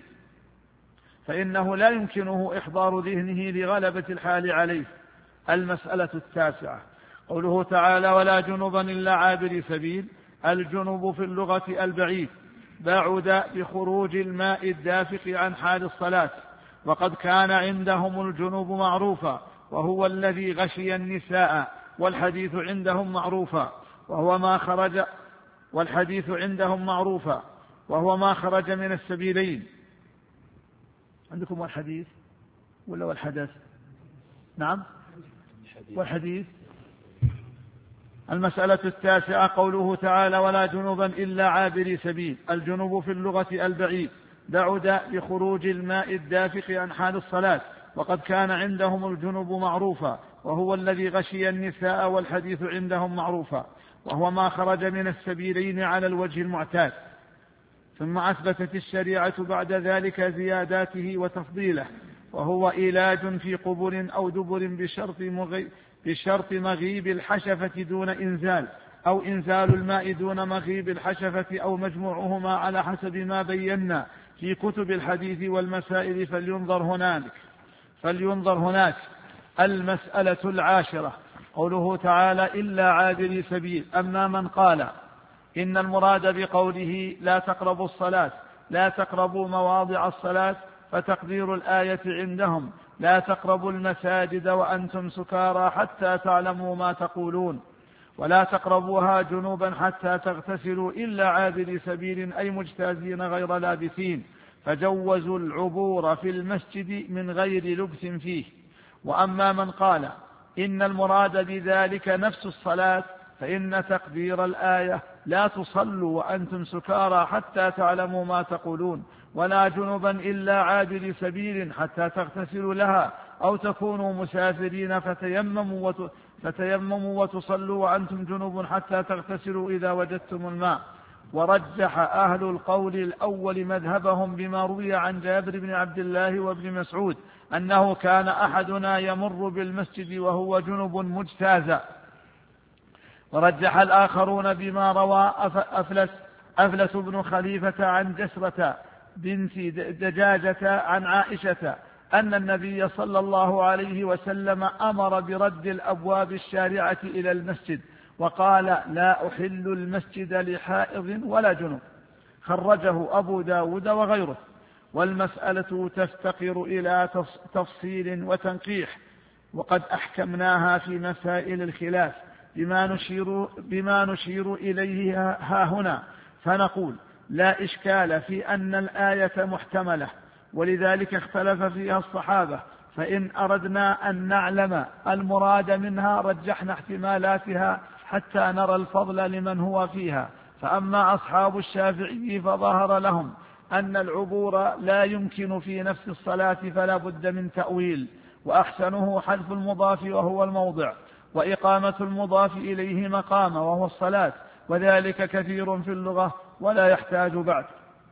فإنه لا يمكنه إحضار ذهنه لغلبة الحال عليه. المسألة التاسعة، قوله تعالى ولا جنبا إلا عابر سبيل. الجنب في اللغة البعيد، بعد بخروج الماء الدافق عن حال الصلاة، وقد كان عندهم الجنب معروفا وهو الذي غشي النساء، والحديث عندهم معروفا وهو ما خرج والحديث عندهم معروفا وهو ما خرج من السبيلين. عندكم والحديث ولا والحدث؟ نعم والحديث. المسألة التاسعة، قوله تعالى ولا جنبا إلا عابري سبيل. الجنب في اللغة البعيد، بعد بخروج الماء الدافق عن حال الصلاة، وقد كان عندهم الجنب معروفا وهو الذي غشي النساء، والحديث عندهم معروفا وهو ما خرج من السبيلين على الوجه المعتاد. ثم أثبتت الشريعة بعد ذلك زياداته وتفضيله، وهو علاج في قبر أو دبر بشرط, مغي بشرط مغيب الحشفة دون إنزال، أو إنزال الماء دون مغيب الحشفة، أو مجموعهما على حسب ما بينا في كتب الحديث والمسائل، فلينظر هناك فلينظر هناك. المسألة العاشرة، قوله تعالى إلا عابري سبيل. أما من قال إن المراد بقوله لا تقربوا الصلاة لا تقربوا مواضع الصلاة، فتقدير الآية عندهم لا تقربوا المساجد وأنتم سكارى حتى تعلموا ما تقولون، ولا تقربوها جنوبا حتى تغتسلوا إلا عابري سبيل، أي مجتازين غير لابثين، فجوزوا العبور في المسجد من غير لبث فيه. وأما من قال إن المراد بذلك نفس الصلاة، فإن تقدير الآية لا تصلوا وأنتم سكارى حتى تعلموا ما تقولون، ولا جنبا إلا عابر سبيل حتى تغتسلوا لها، أو تكونوا مسافرين فتيمموا, وت... فتيمموا وتصلوا وأنتم جنوب حتى تغتسلوا إذا وجدتم الماء. ورجح أهل القول الأول مذهبهم بما روي عن جابر بن عبد الله وابن مسعود أنه كان أحدنا يمر بالمسجد وهو جنب مجتازا. ورجح الآخرون بما روى أفلس, أفلس بن خليفة عن جسرة بنت دجاجة عن عائشة أن النبي صلى الله عليه وسلم أمر برد الأبواب الشارعة إلى المسجد، وقال لا أحل المسجد لحائض ولا جنوب. خرجه أبو داود وغيره. والمسألة تفتقر إلى تفصيل وتنقيح، وقد أحكمناها في مسائل الخلاف بما نشير, بما نشير إليه ها هنا، فنقول لا إشكال في أن الآية محتملة، ولذلك اختلف فيها الصحابة، فإن أردنا أن نعلم المراد منها رجحنا احتمالاتها حتى نرى الفضل لمن هو فيها. فأما أصحاب الشافعي فظهر لهم أن العبور لا يمكن في نفس الصلاة فلا بد من تأويل، وأحسنه حذف المضاف وهو الموضع، وإقامة المضاف إليه مقام وهو الصلاة، وذلك كثير في اللغة ولا يحتاج بعد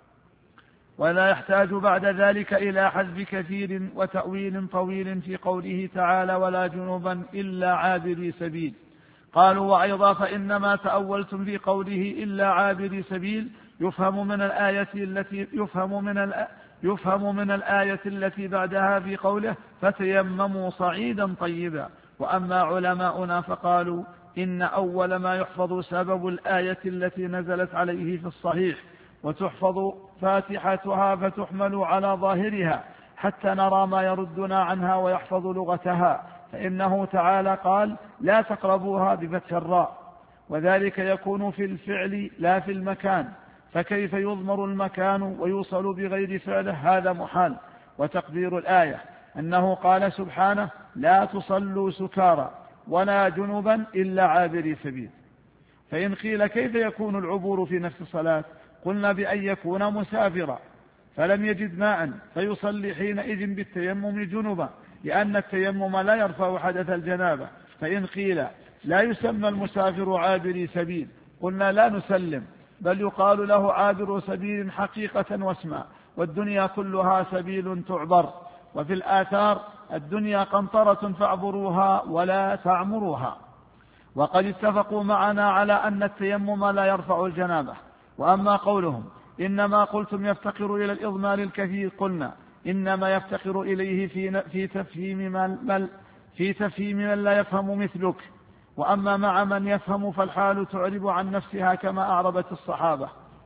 ولا يحتاج بعد ذلك إلى حذف كثير وتأويل طويل في قوله تعالى ولا جنوبا إلا عابري سبيل. قالوا وأيضا فإنما تأولتم في قوله إلا عابري سبيل يفهم من الآية التي يفهم من الآية يفهم من الآية التي بعدها في قوله فتيمموا صعيدا طيبا. وأما علماؤنا فقالوا إن أول ما يحفظ سبب الآية التي نزلت عليه في الصحيح، وتحفظ فاتحتها فتحمل على ظاهرها حتى نرى ما يردنا عنها ويحفظ لغتها، فإنه تعالى قال لا تقربوها بفتح الراء، وذلك يكون في الفعل لا في المكان، فكيف يضمر المكان ويوصل بغير فعله؟ هذا محال. وتقدير الآية أنه قال سبحانه لا تصلوا سكارى ولا جنبا إلا عابري سبيل. فإن قيل كيف يكون العبور في نفس الصلاة؟ قلنا بأن يكون مسافرا فلم يجد ماء فيصلي حينئذ بالتيمم جنبا، لأن التيمم لا يرفع حدث الجنابة. فإن قيل لا يسمى المسافر عابري سبيل، قلنا لا نسلم، بل يقال له عابر سبيل حقيقة واسما، والدنيا كلها سبيل تعبر. وفي الآثار الدنيا قنطرة فاعبروها ولا تعمروها. وقد اتفقوا معنا على أن التيمم لا يرفع الجنابة. وأما قولهم إنما قلتم يفتقر إلى الإضمار الكثير، قلنا إنما يفتقر إليه في في تفهيم من في تفهيم من لا يفهم مثلك. وأما مع من يفهم فالحال تعرب عن نفسها كما أعربت الصحابة.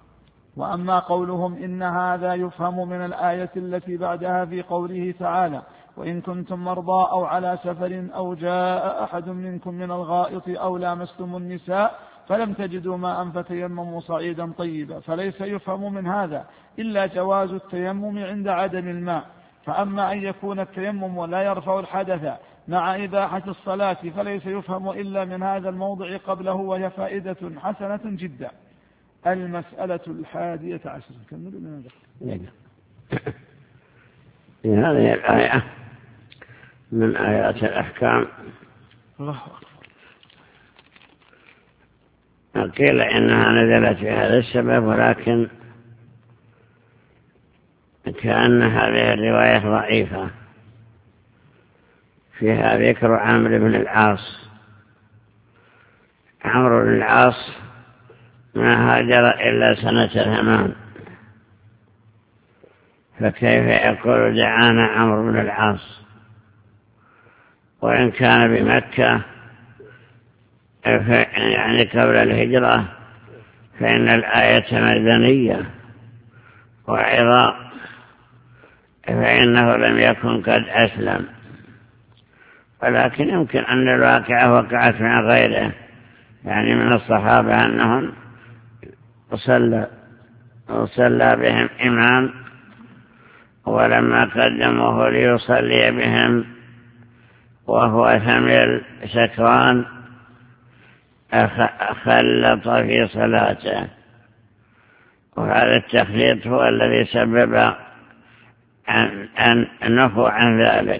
وأما قولهم إن هذا يفهم من الآية التي بعدها في قوله تعالى وإن كنتم مرضى أو على سفر أو جاء أحد منكم من الغائط أو لامستم النساء فلم تجدوا ماء فتيمموا صعيدا طيبا، فليس يفهم من هذا إلا جواز التيمم عند عدم الماء. فأما أن يكون التيمم ولا يرفع الحدث مع إباحة الصلاة فليس يفهم إلا من هذا الموضع قبله، وهي فائدة حسنة جدا. المسألة الحادية عشر. كملوا لنا في هذه الآية من آيات الأحكام الله قيل إنها نزلت في هذا السبب، ولكن كأن هذه الرواية ضعيفة، فيها ذكر عمرو بن العاص. عمرو بن العاص ما هاجر إلا سنة ثمان، فكيف يقول دعانا عمرو بن العاص وإن كان بمكة يعني قبل الهجرة، فإن الآية مدنية، وأيضا فإنه لم يكن قد أسلم، ولكن يمكن أن الواقعة وقعت مع غيره، يعني من الصحابة أنهم صلى وصلى بهم إمام، ولما قدموه ليصلي بهم وهو ثمل سكران خلط في صلاته، وهذا التخليط هو الذي سبب أن نفوا عن ذلك.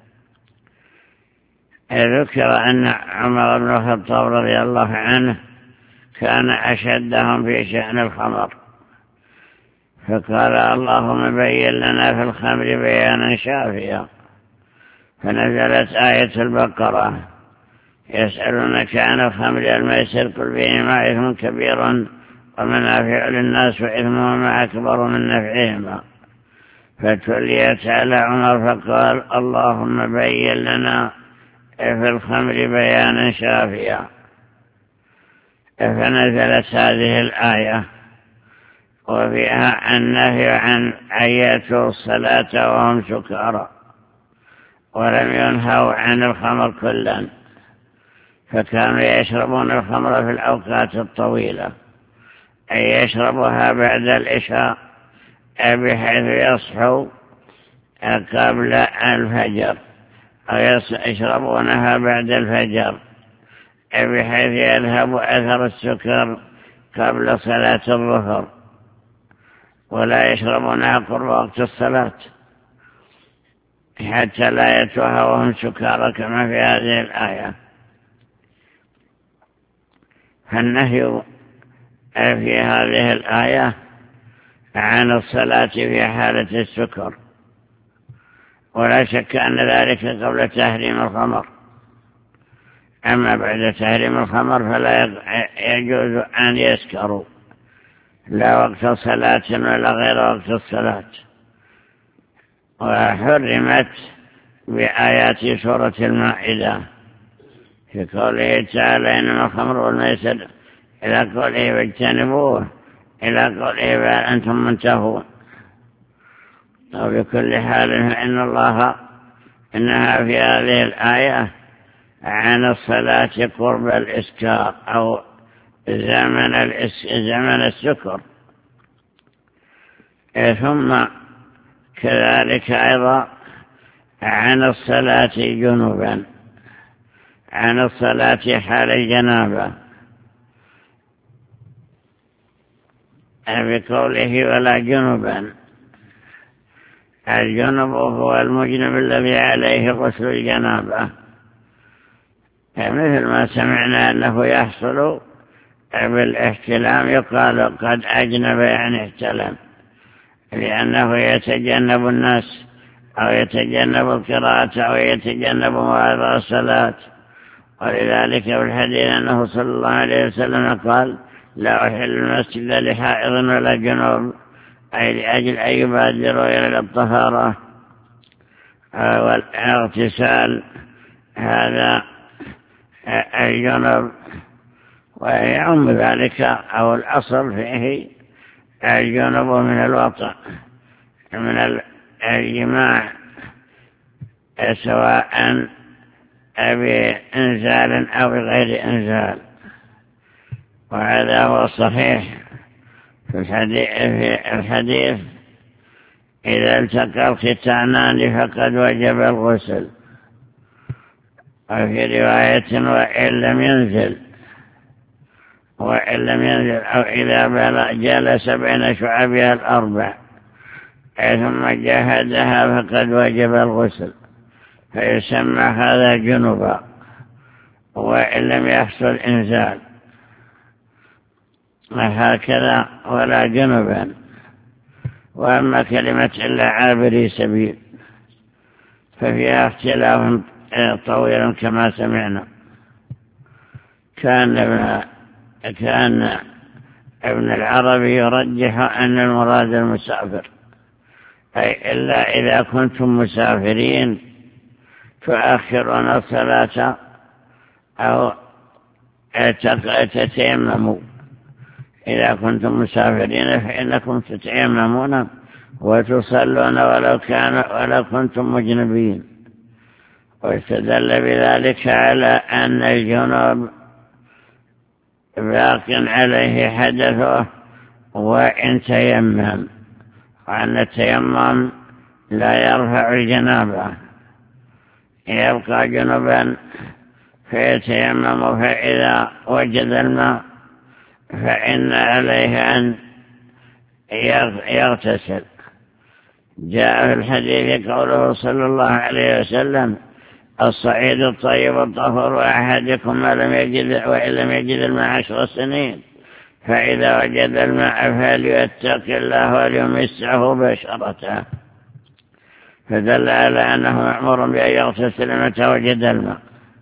ذكر أن عمر بن الخطاب رضي الله عنه كان أشدهم في شأن الخمر، فقال اللهم بين لنا في الخمر بيانا شافيا، فنزلت آية البقرة يسألونك عن الخمر الميسر قل فيهما إثم كبير ومنافع للناس وإثمهما أكبر من نفعهما، فتليت على عمر فقال اللهم بين لنا في الخمر بيانا شافيا، فنزلت هذه الآية وفيها النهي عن أن يأتوا الصلاة وهم سكارى، ولم ينهوا عن الخمر كلا، فكانوا يشربون الخمر في الأوقات الطويلة، أي يشربها بعد العشاء بحيث يصحوا قبل الفجر، أو يشربونها بعد الفجر بحيث يذهب أثر السكر قبل صلاة الظهر، ولا يشربونها قرب وقت الصلاة حتى لا يتوهوهم سكارى كما في هذه الآية. فالنهي في هذه الآية عن الصلاة في حالة السكر، ولا شك أن ذلك قبل تحريم الخمر. أما بعد تحريم الخمر فلا يجوز أن يسكروا لا وقت صلاة ولا غير وقت الصلاة. وحرمت بآيات سورة المائدة في قوله تعالى إنما الخمر والميسر إلى قوله واجتنبوه إلى قوله بل أنتم منتهون. وبكل حال فإن الله إنها في هذه الآية عن الصلاة قرب الإسكار أو زمن, زمن السكر. ثم كذلك أيضا عن الصلاة جنوبا، عن الصلاة حال الجنابة بقوله ولا جنوبا. الجنوب هو المجنب الذي عليه غسل الجنابة، مثل ما سمعنا أنه يحصل بالاحتلام، يقال قد أجنب يعني احتلم، لأنه يتجنب الناس أو يتجنب القراءة أو يتجنب مواضع الصلاة. ولذلك في الحديث أنه صلى الله عليه وسلم قال لا أحل المسجد لحائض ولا جنوب، أي لأجل أن يبادروا إلى الطهارة والاغتسال، هذا الجنوب. ويعم ذلك أو الأصل فيه الجنوب من الوطأ من الجماع، سواء بإنزال أو بغير إنزال. وهذا هو الصحيح في الحديث, في الحديث إذا التقى الختانان فقد وجب الغسل. وفي رواية وإن لم ينزل وإن لم ينزل أو إذا جلس بين شعبها الأربع ثم جاهدها فقد وجب الغسل، فيسمى هذا جنبا وإن لم يحصل إنزال. وهكذا ولا جنبا. وأما كلمة إلا عابري سبيل ففيها اختلاف طويل كما سمعنا. كان كان ابن العربي يرجح أن المراد المسافر، أي إلا إذا كنتم مسافرين تؤخرون الصلاة أو تتيمموا. إذا كنتم مسافرين فإنكم تتيممون وتصلون ولو كان ولو كنتم مجنبين. واستدل بذلك على أن الجنوب باق عليه حدثه وإن تيمم، وأن التيمم لا يرفع الجنابة، يبقى جنبا فيتيمم، فإذا وجد الماء فإن عليه أن يغتسل. جاء في الحديث قوله صلى الله عليه وسلم الصعيد الطيب الطهور أحدكم ما لم يجد وإن لم يجد الماء عشر سنين، فإذا وجد الماء فليتق الله وليمسه بشرته. فدل على أنه مأمور بأن يغتسل متى وجد الماء.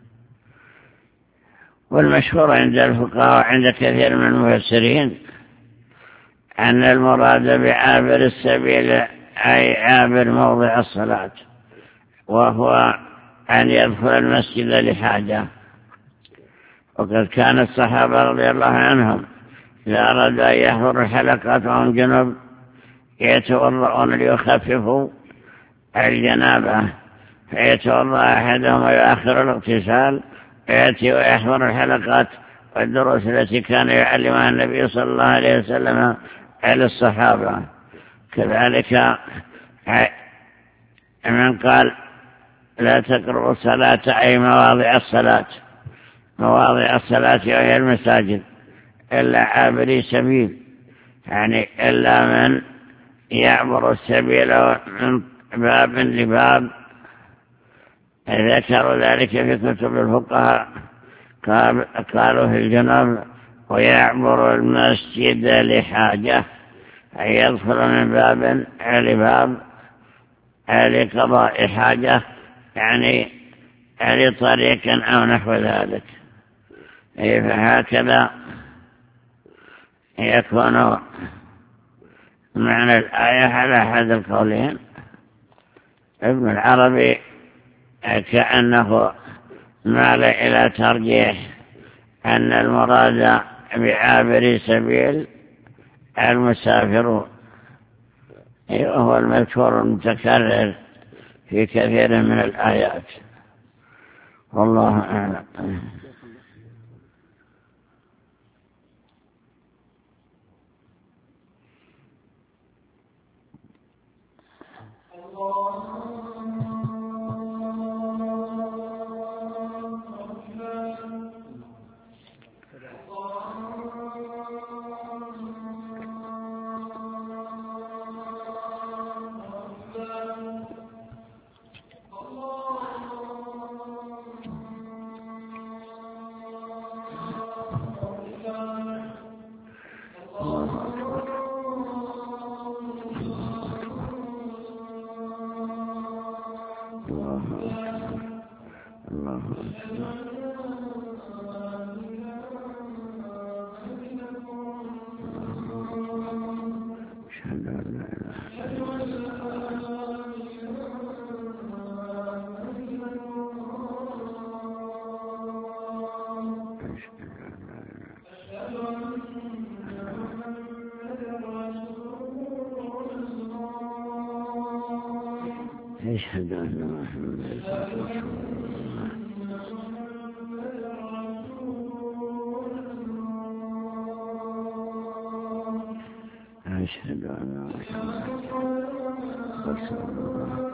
والمشهور عند الفقهاء وعند كثير من المفسرين أن المراد بعابر السبيل أي عابر موضع الصلاة، وهو أن يدخل المسجد لحاجة. وقد كان الصحابة رضي الله عنهم إذا أرادوا أن يحضروا الحلقات وهم جنب يتوضؤون ليخففوا الجنابة، فيتوضأ أحدهم ويؤخر الاغتسال ويأتي ويحضر الحلقات والدروس التي كان يعلمها النبي صلى الله عليه وسلم على الصحابة. كذلك من قال لا تقربوا الصلاة أي مواضع الصلاة مواضع الصلاة وهي المساجد إلا عابري سبيل، يعني إلا من يعبر السبيل من باب لباب. ذكروا ذلك في كتب الفقهاء، قالوا في الجنوب ويعبر المسجد لحاجة، أي يدخل من باب لباب لقضاء حاجة، يعني لطريق أو نحو ذلك. فهكذا يكون معنى الآية على أحد القولين. ابن العربي كأنه مال إلى ترجيح أن المراد بعابر سبيل المسافرون، وهو المذكور المتكرر في كثير من الآيات، والله أعلم. أشهد أن محمدا أشهد أن محمدا رسول الله.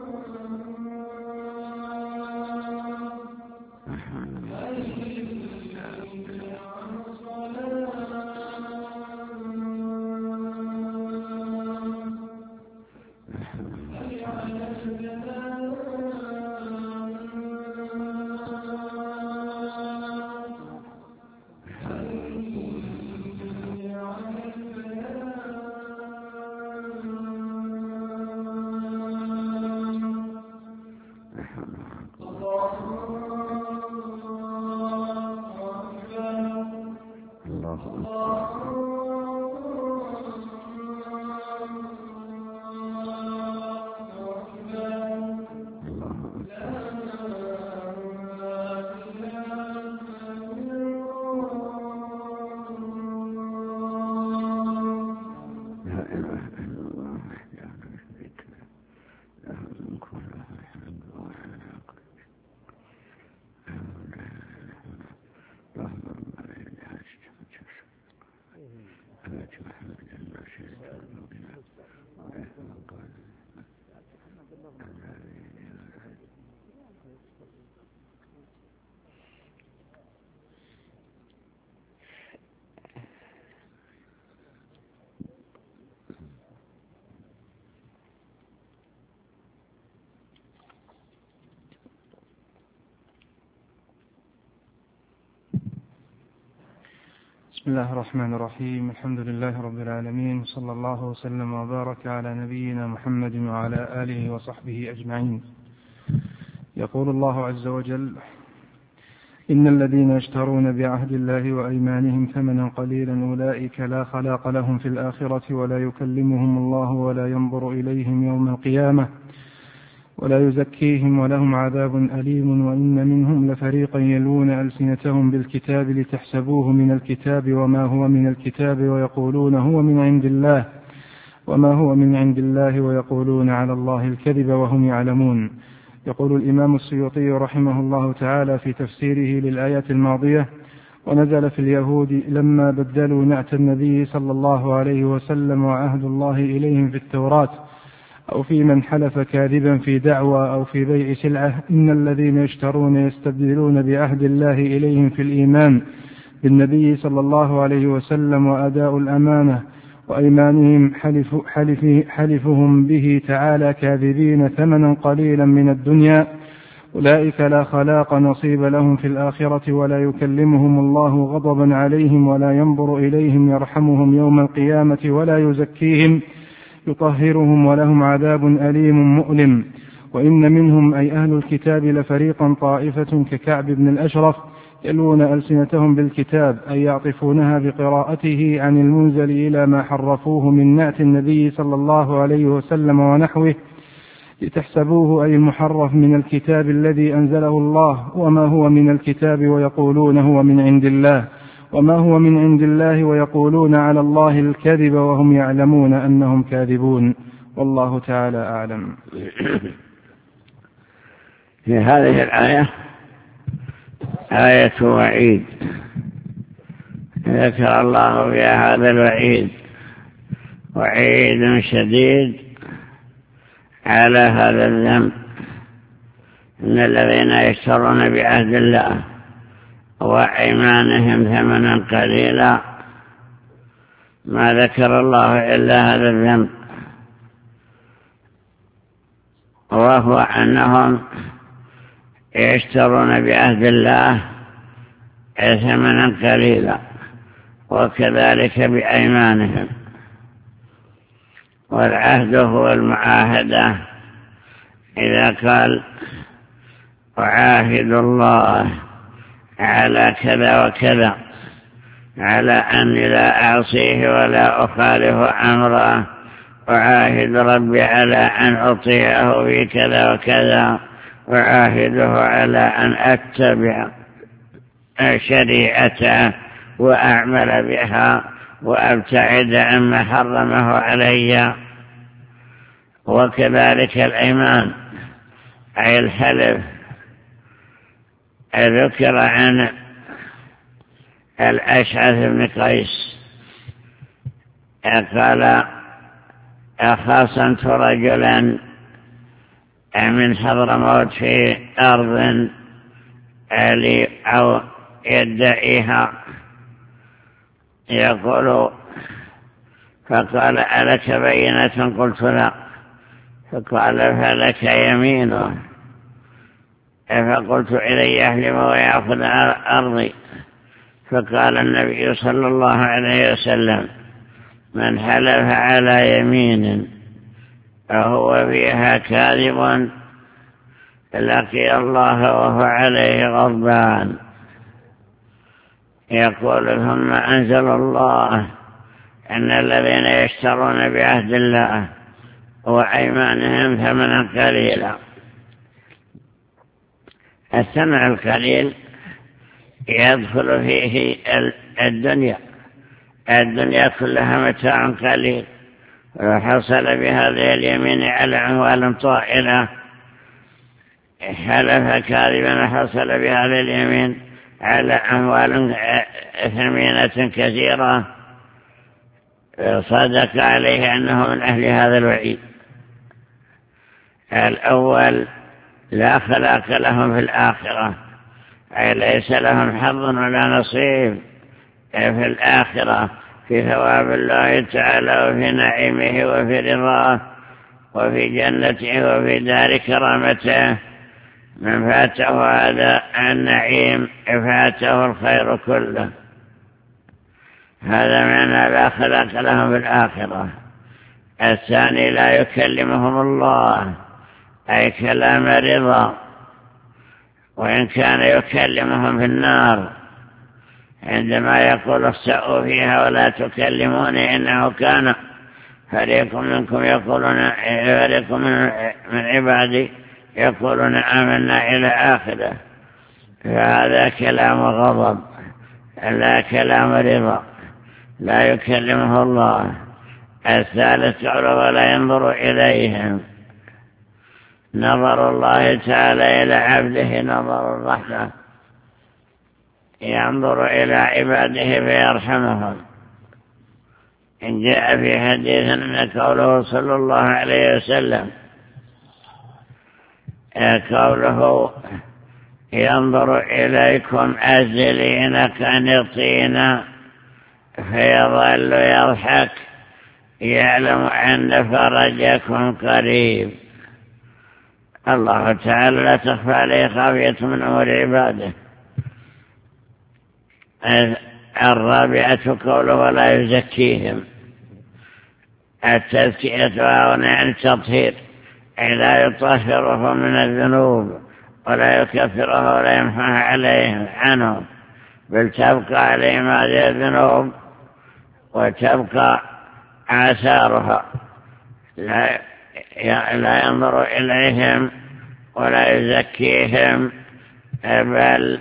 بسم الله الرحمن الرحيم. الحمد لله رب العالمين، صلى الله وسلم وبارك على نبينا محمد وعلى آله وصحبه أجمعين. يقول الله عز وجل: إن الذين يشترون بعهد الله وأيمانهم ثمنا قليلا أولئك لا خلاق لهم في الآخرة ولا يكلمهم الله ولا ينظر إليهم يوم القيامة ولا يزكيهم ولهم عذاب أليم. وإن منهم لفريقا يلوون ألسنتهم بالكتاب لتحسبوه من الكتاب وما هو من الكتاب ويقولون هو من عند الله وما هو من عند الله ويقولون على الله الكذب وهم يعلمون. يقول الإمام السيوطي رحمه الله تعالى في تفسيره للآيات الماضية: ونزل في اليهود لما بدلوا نعت النبي صلى الله عليه وسلم وعهد الله إليهم في التوراة، أو في من حلف كاذبا في دعوى أو في بيع سلعة، إن الذين يشترون يستبدلون بعهد الله إليهم في الإيمان بالنبي صلى الله عليه وسلم وأداء الأمانة وأيمانهم حلف حلف حلفهم به تعالى كاذبين ثمنا قليلا من الدنيا، أولئك لا خلاق نصيب لهم في الآخرة ولا يكلمهم الله غضبا عليهم ولا ينظر إليهم يرحمهم يوم القيامة ولا يزكيهم يطهرهم ولهم عذاب أليم مؤلم. وإن منهم أي أهل الكتاب لفريقا طائفة ككعب بن الأشرف يلون ألسنتهم بالكتاب، أي يعطفونها بقراءته عن المنزل إلى ما حرفوه من نعت النبي صلى الله عليه وسلم ونحوه، لتحسبوه أي المحرف من الكتاب الذي أنزله الله، وما هو من الكتاب ويقولون هو من عند الله، وما هو من عند الله ويقولون على الله الكذب وهم يعلمون أنهم كاذبون. والله تعالى أعلم. في هذه الآية آية وعيد، ذكر الله فيها هذا الوعيد، وعيد شديد على هذا الذنب، إن الذين يشترون بعهد الله وأيمانهم ثمنا قليلا، ما ذكر الله إلا هذا الذنب، وهو أنهم يشترون بعهد الله ثمنا قليلا، وكذلك بأيمانهم. والعهد هو المعاهدة، إذا قال أعاهد الله على كذا وكذا، على أني لا أعصيه ولا أخالف أمره، أعاهد ربي على أن أطيعه في كذا وكذا، أعاهده على أن أتبع شريعته وأعمل بها وأبتعد عما حرمه علي. وكذلك الأيمان أي الحلف. ذكر عن الأشعث بن قيس قال: خاصمت رجلا من حضرموت في أرض لي أو يدعيها، يقول فقال: ألك بينة؟ قلت لا. فقال: فلك يمينه. فقلت: إلي يحلم ويأخذ أرضي. فقال النبي صلى الله عليه وسلم: من حلف على يمين فهو فيها كاذب لقي الله وهو عليه غضبان. يقول: ثم أنزل الله أن الذين يشترون بعهد الله وأيمانهم ثمنا قليلا. الثمن القليل يدخل فيه الدنيا، الدنيا كلها متاع قليل، وحصل بهذه اليمين على أموال طائلة، حلف كاذبا حصل بهذه اليمين على أموال ثمينة كثيرة، صدق عليه أنه من أهل هذا الوعيد. الأول: لا خلاق لهم في الآخرة، أي ليس لهم حظ ولا نصيب في الآخرة في ثواب الله تعالى وفي نعيمه وفي رضاه وفي جنته وفي دار كرامته. من فاته هذا النعيم فاته الخير كله. هذا معنى لا خلاق لهم في الآخرة. الثاني: لا يكلمهم الله، أي كلام رضا، وإن كان يكلمهم في النار عندما يقول: اخسأوا فيها ولا تكلموني إنه كان فريق منكم يقولون، فريق من عبادي يقولون آمنا إلى آخره. فهذا كلام غضب، لا كلام رضا، لا يكلمه الله. الثالث: ولا ينظر إليهم، نظر الله تعالى إلى عبده نظر الرحمة، ينظر إلى عباده فيرحمهم. إن جاء في حديث أن قوله صلى الله عليه وسلم قوله ينظر إليكم أزلين كنطين فيظل يضحك يعلم أن فرجكم قريب. الله تعالى لا تخفى عليه خافية من أمور عباده. الرابعة قوله ولا يزكيهم. التزكية هنا يعني التطهير، أي لا يطهرهم من الذنوب ولا يكفره ولا يمحها عليهم عنهم، بل تبقى عليهم هذه الذنوب وتبقى آثارها. لا لا ينظر إليهم ولا يزكيهم، بل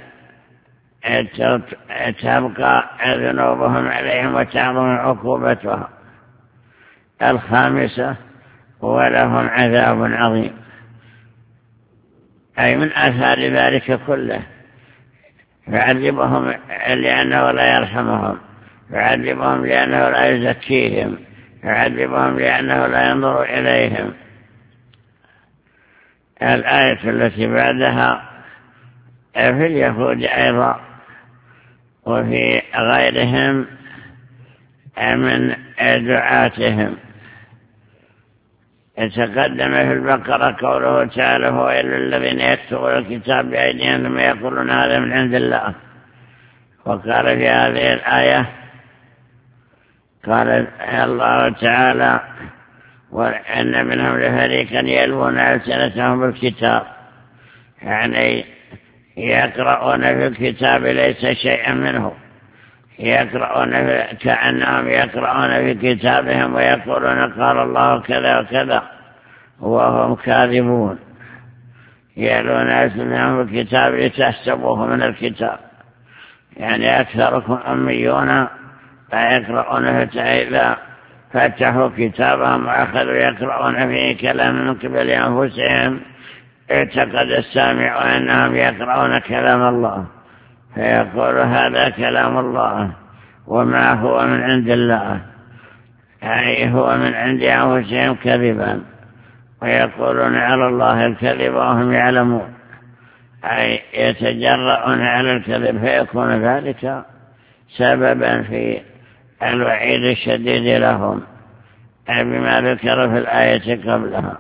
تبقى ذنوبهم عليهم وتعظم عقوبتها. الخامسة ولهم عذاب عظيم، أي من آثار ذلك كله. يعذبهم لأنه لا يرحمهم، يعذبهم لأنه لا يزكيهم، يعذبهم لأنه لا ينظر إليهم. الآية التي بعدها في اليهود أيضا وفي غيرهم من دعاتهم. يتقدم في البقرة قوله تعالى ويل للذين يكتبون الكتاب بأيديهم ثم يقولون هذا من عند الله. وقال في هذه الآية قال الله تعالى وإن منهم لفريقا يلوون ألسنتهم بالكتاب، يعني يقرؤون في الكتاب ليس شيئا منه، يقرؤون كأنهم يقرؤون في كتابهم ويقولون قال الله كذا وكذا وهم كاذبون. يلون ألسنتهم بالكتاب لتحسبوه من الكتاب، يعني أكثركم أميون لا يقرؤون فإذا فتحوا كتابهم وأخذوا يقرؤون فيه كلام من قبل أنفسهم اعتقد السامع أنهم يقرؤون كلام الله، فيقول هذا كلام الله وما هو من عند الله، أي هو من عند أنفسهم كذبا، ويقولون على الله الكذب وهم يعلمون، أي يتجرؤون على الكذب، فيكون ذلك سببا في الوعيد الشديد لهم بما ذكر في الآية قبلها.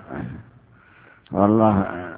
والله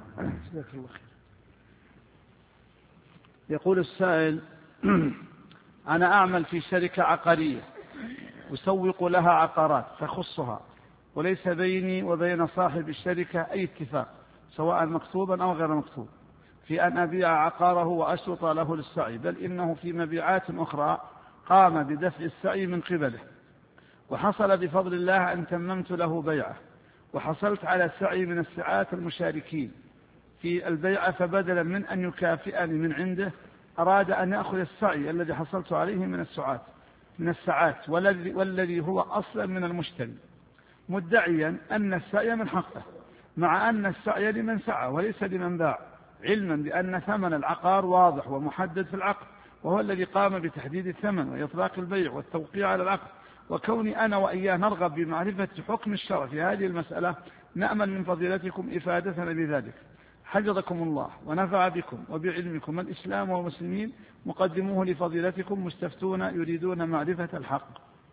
يقول السائل أنا أعمل في شركة عقارية أسوق لها عقارات تخصها، وليس بيني وبين صاحب الشركة أي اتفاق سواء مكتوبا أو غير مكتوب في أن أبيع عقاره وأشرط له للسعي، بل إنه في مبيعات أخرى قام بدفع السعي من قبله، وحصل بفضل الله أن تممت له بيعه، وحصلت على السعي من الساعات المشاركين في البيعة، فبدلا من أن يكافئني من عنده أراد أن يأخذ السعي الذي حصلت عليه من الساعات من الساعات والذي, والذي هو أصلا من المشتري، مدعيا أن السعي من حقه، مع أن السعي لمن سعى وليس لمن باع، علما بأن ثمن العقار واضح ومحدد في العقد، وهو الذي قام بتحديد الثمن وإطلاق البيع والتوقيع على العقد. وكوني أنا وإياه نرغب بمعرفة حكم الشرع في هذه المسألة، نأمل من فضيلتكم إفادتنا بذلك، حفظكم الله ونفع بكم وبعلمكم الإسلام والمسلمين، مقدموه لفضيلتكم مستفتون يريدون معرفة الحق.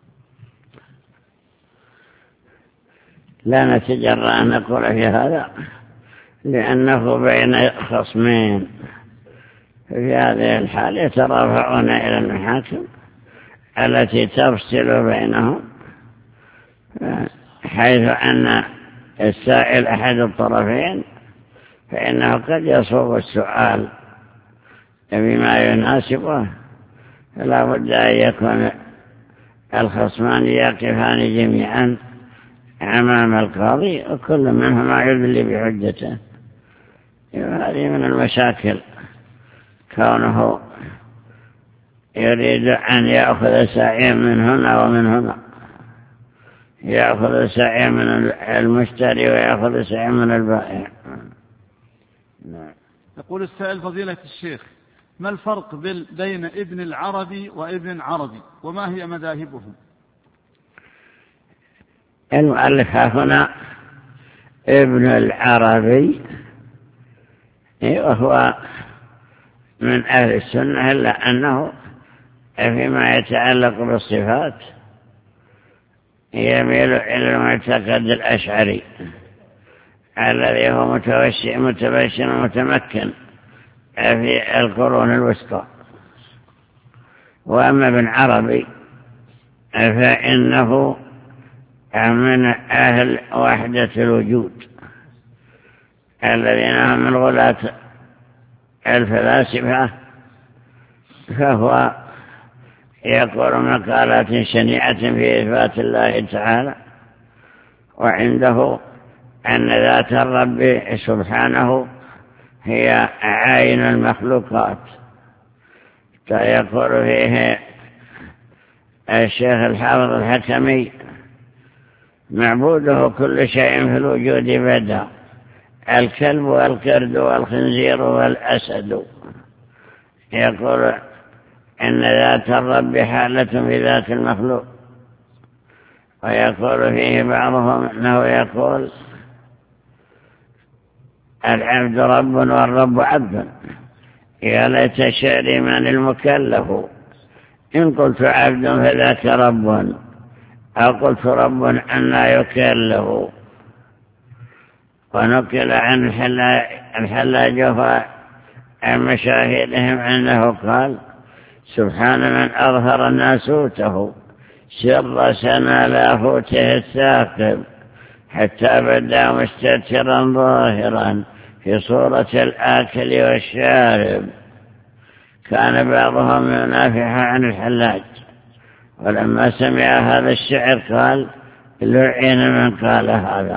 لا نتجرأ أن نقول في هذا، لأنه بين خصمين، في هذه الحال يترافعون إلى المحاكم التي تفصل بينهم، حيث أن السائل أحد الطرفين فإنه قد يصوب السؤال بما يناسبه، فلا بد أن يكون الخصمان يقفان جميعا أمام القاضي وكل منهما يدلي بحجته. هذه من المشاكل، كونه يريد أن يأخذ سعيا من هنا ومن هنا، يأخذ سعيا من المشتري ويأخذ سعيا من البائع. نعم. يقول السائل فضيلة الشيخ: ما الفرق بين ابن العربي وابن عربي، وما هي مذاهبهم؟ المؤلف هنا ابن العربي وهو من أهل السنة، إلا أنه فيما يتعلق بالصفات يميل إلى المعتقد الأشعري الذي هو متبشر ومتمكن في القرون الوسطى. وأما ابن عربي فإنه من أهل وحدة الوجود الذين هم من غلاة الفلاسفة، فهو يقول مقالات شنيعة في إثبات الله تعالى، وعنده أن ذات الرب سبحانه هي عين المخلوقات. فيقول فيه الشيخ الحافظ الحكمي: معبوده كل شيء في الوجود بدا، الكلب والقرد والخنزير والأسد. يقول إن ذات الرب حالة في ذات المخلوق. ويقول فيه بعضهم أنه يقول: العبد رب والرب عبد، يا ليت شعري من المكلف، إن قلت عبد فذاك رب، أو قلت رب أن لا يكلف. ونقل عن الحلاج عن مشاهدهم أنه قال: سبحان من أظهر ناسوته سر سنا لاهوته الثاقب، حتى بدا مستترا ظاهرا في صورة الآكل والشارب. كان بعضهم ينافح عن الحلاج، ولما سمع هذا الشعر قال: لعن من قال هذا.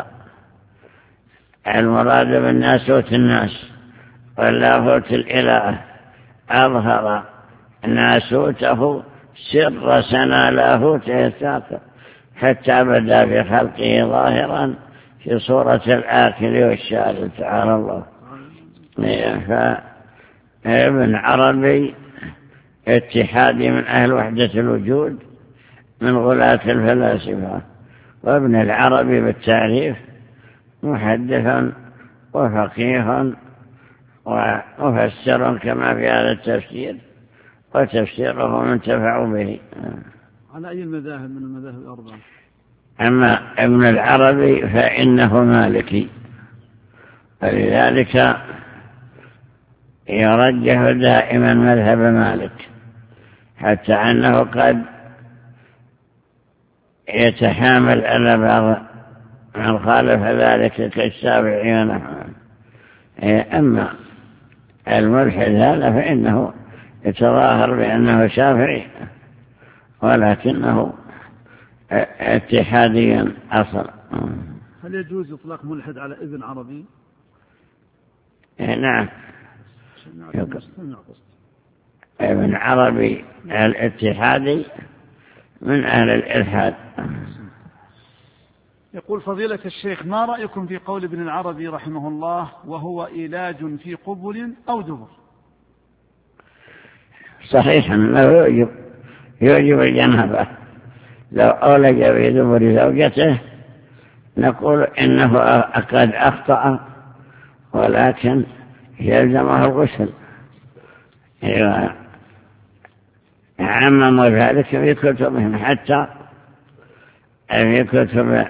المراد بالناسوت الناس، واللاهوت الإله. أظهر ناسوته سر سنا لاهوته الثاقب، حتى بدا في خلقه ظاهرا في صورة الآكل والشارب. تعالى الله. فابن عربي اتحادي من أهل وحدة الوجود من غلاة الفلاسفة. وابن العربي بالتعريف محدث وفقيه ومفسر كما في هذا التفسير، وتفسيره منتفع به. على أي المذاهب من المذاهب الأربعة؟ أما ابن العربي فإنه مالكي، ولذلك يرجح دائما مذهب مالك، حتى أنه قد يتحامل على بعض من خالف ذلك كالشافعي ونحوه. أما الملحد هذا فإنه يتظاهر بأنه شافعي، ولكنه اتحاديا أصلا. هل يجوز إطلاق ملحد على ابن عربي؟ نعم. ابن عربي الاتحادي من أهل الإلحاد. يقول فضيلة الشيخ: ما رأيكم في قول ابن العربي رحمه الله: وهو علاج في قبل أو دبر؟ صحيح أنه يوجب يوجب الجنابة. لو أولج في دبر زوجته نقول إنه قد أخطأ، ولكن يلزمه الغسل. عمموا ذلك في كتبهم، حتى في كتب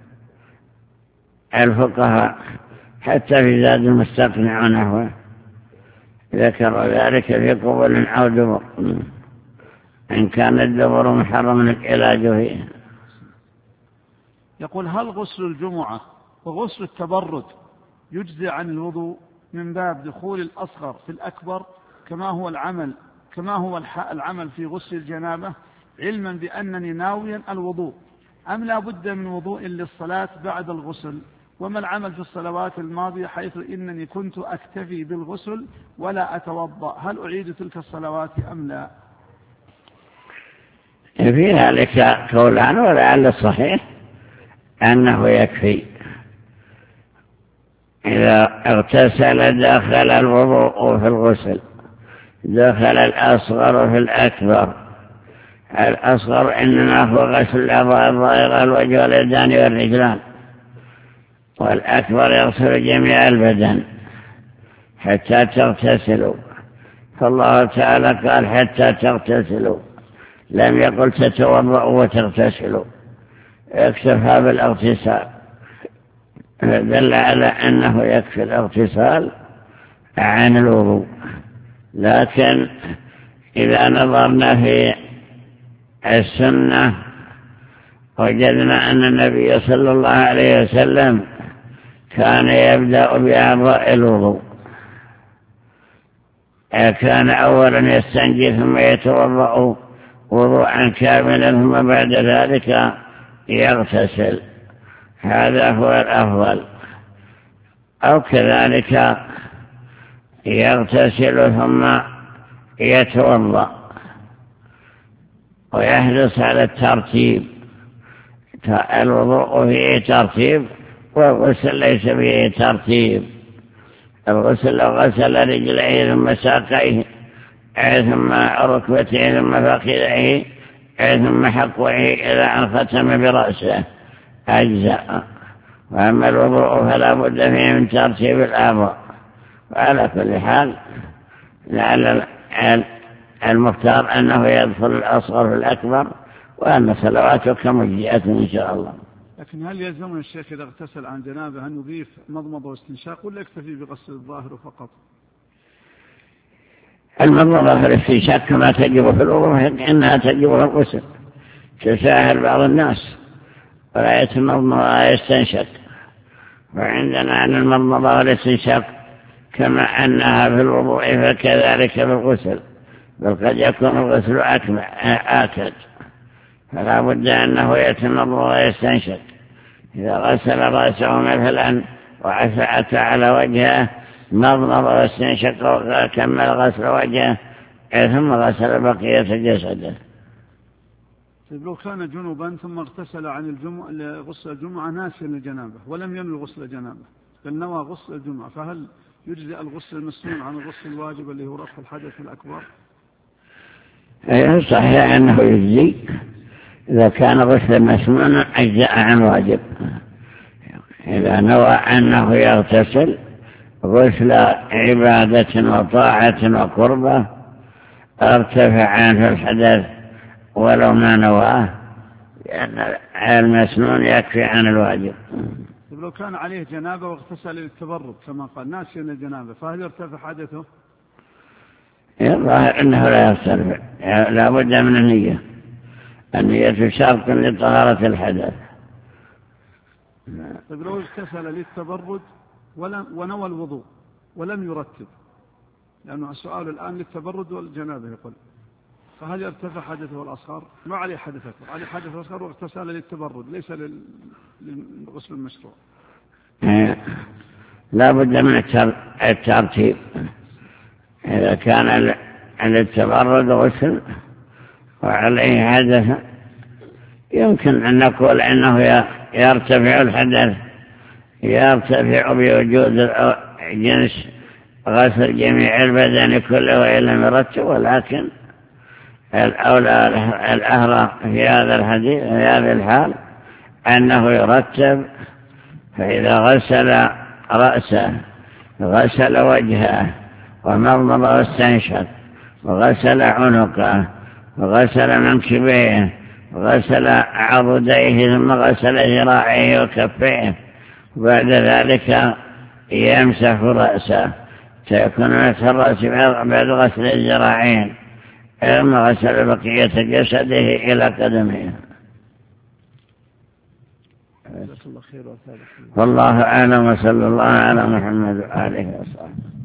الفقهاء، حتى في زاد المستقنع ونحوه ذكروا ذلك في قبل أو دبر، إن كان الدبر محرم العلاج فيه. يقول: هل غسل الجمعة وغسل التبرد يجزي عن الوضوء من باب دخول الأصغر في الأكبر، كما هو العمل كما هو العمل في غسل الجنابة، علما بأنني ناويا الوضوء، أم لا بد من وضوء للصلاة بعد الغسل؟ وما العمل في الصلوات الماضية حيث إنني كنت أكتفي بالغسل ولا أتوضأ، هل أعيد تلك الصلوات أم لا؟ في ذلك قولان، ولعل الصحيح أنه يكفي إذا اغتسل دخل الوضوء في الغسل، دخل الأصغر في الأكبر. الأصغر إنما هو غسل الأعضاء الظاهرة الوجه واليدان والرجلان، والأكبر يغسل جميع البدن حتى تغتسلوا. فالله تعالى قال حتى تغتسلوا، لم يقل تتوضأوا وتغتسلوا، اكتفى بالاغتسال، دل على أنه يكفي الاغتسال عن الوضوء. لكن إذا نظرنا في السنة وجدنا أن النبي صلى الله عليه وسلم كان يبدأ بأعضاء الوضوء، كان أولا يستنجي ثم يتوضأ وضوءا كاملا ثم بعد ذلك يغتسل، هذا هو الأفضل. أو كذلك يغتسل ثم يتوضأ، ويحرص على الترتيب، الوضوء فيه ترتيب والغسل ليس فيه ترتيب. الغسل لو غسل رجليه ثم ساقيه ثم ركبتيه ثم فخذيه ثم حقويه إلى أن ختم برأسه أجزاء. وأما الوضوء فلا بد فيه من ترتيب الأعضاء. وعلى كل حال لعل المختار أنه يدخل الأصغر في الأكبر، وأن صلواته كمجيئة إن شاء الله. لكن هل يلزم الشيخ إذا اغتسل عن جنابه أن يضيف مضمضة واستنشاق ولا يكتفي بغسل الظاهر فقط؟ المضمضة في الاستنشاق كما تجب في الوضوء إنها تجب في الغسل، تساهل بعض الناس ولا يتمضمض ولا يستنشق. وعندنا أن المضمضة والاستنشاق كما أنها في الوضوء فكذلك في الغسل، بل قد يكون الغسل آكد، فلا بد أنه يتمضمض ويستنشق. إذا غسل رأسه مثلا وأتى على وجهه مضمض واستنشق وكمل غسل وجهه ثم غسل بقية جسده. طيب لو كان جنوبا ثم اغتسل عن الجمعة غسل الجمعة ناسيا الجنابة ولم ينوي غسل الجنابة بل نوى غسل الجمعة، فهل يجزئ الغسل المسنون عن الغسل الواجب اللي هو رفع الحدث الأكبر؟ أيه صحيح أنه يجزي إذا كان غسل مسنون أجزأ عن واجب. إذا نوى أنه يغتسل غسل عبادة وطاعة وقربة ارتفع عنه الحدث ولو ما نواه، لأن المسنون يكفي عن الواجب. لو كان عليه جنابة واغتسل للتبرد كما قال ناسيا الجنابة، فهل يرتفع حدثه؟ الظاهر أنه لا يرتفع، لا بد من النية، النية شرط لطهارة الحدث. طيب لو اغتسل للتبرد ونوى الوضوء ولم يرتب، لأنه السؤال الآن للتبرد والجنابة يقول، فهل يرتفع حدثه الأصغر؟ ما عليه حدث أكبر، عليه حدث أصغر واغتسل للتبرد ليس للغسل المشروع. لا بد من الترتيب. إذا كان للتبرد غسل وعليه حدث يمكن أن نقول أنه يرتفع الحدث، يرتفع بوجود جنس غسل جميع البدن كله وإن لم يرتب، ولكن الأولى الأهرى في هذا الحديث في هذه الحال أنه يرتب. فإذا غسل رأسه غسل وجهه ومضمض واستنشق وغسل عنقه وغسل منكبيه وغسل عضديه ثم غسل ذراعيه وكفيه، وبعد ذلك يمسح رأسه، سيكون مسح الرأس بعد غسل الذراعين ثم غسل بقية جسده إلى قدمه. والله أعلم، وصلى الله على محمد وآله وصحبه.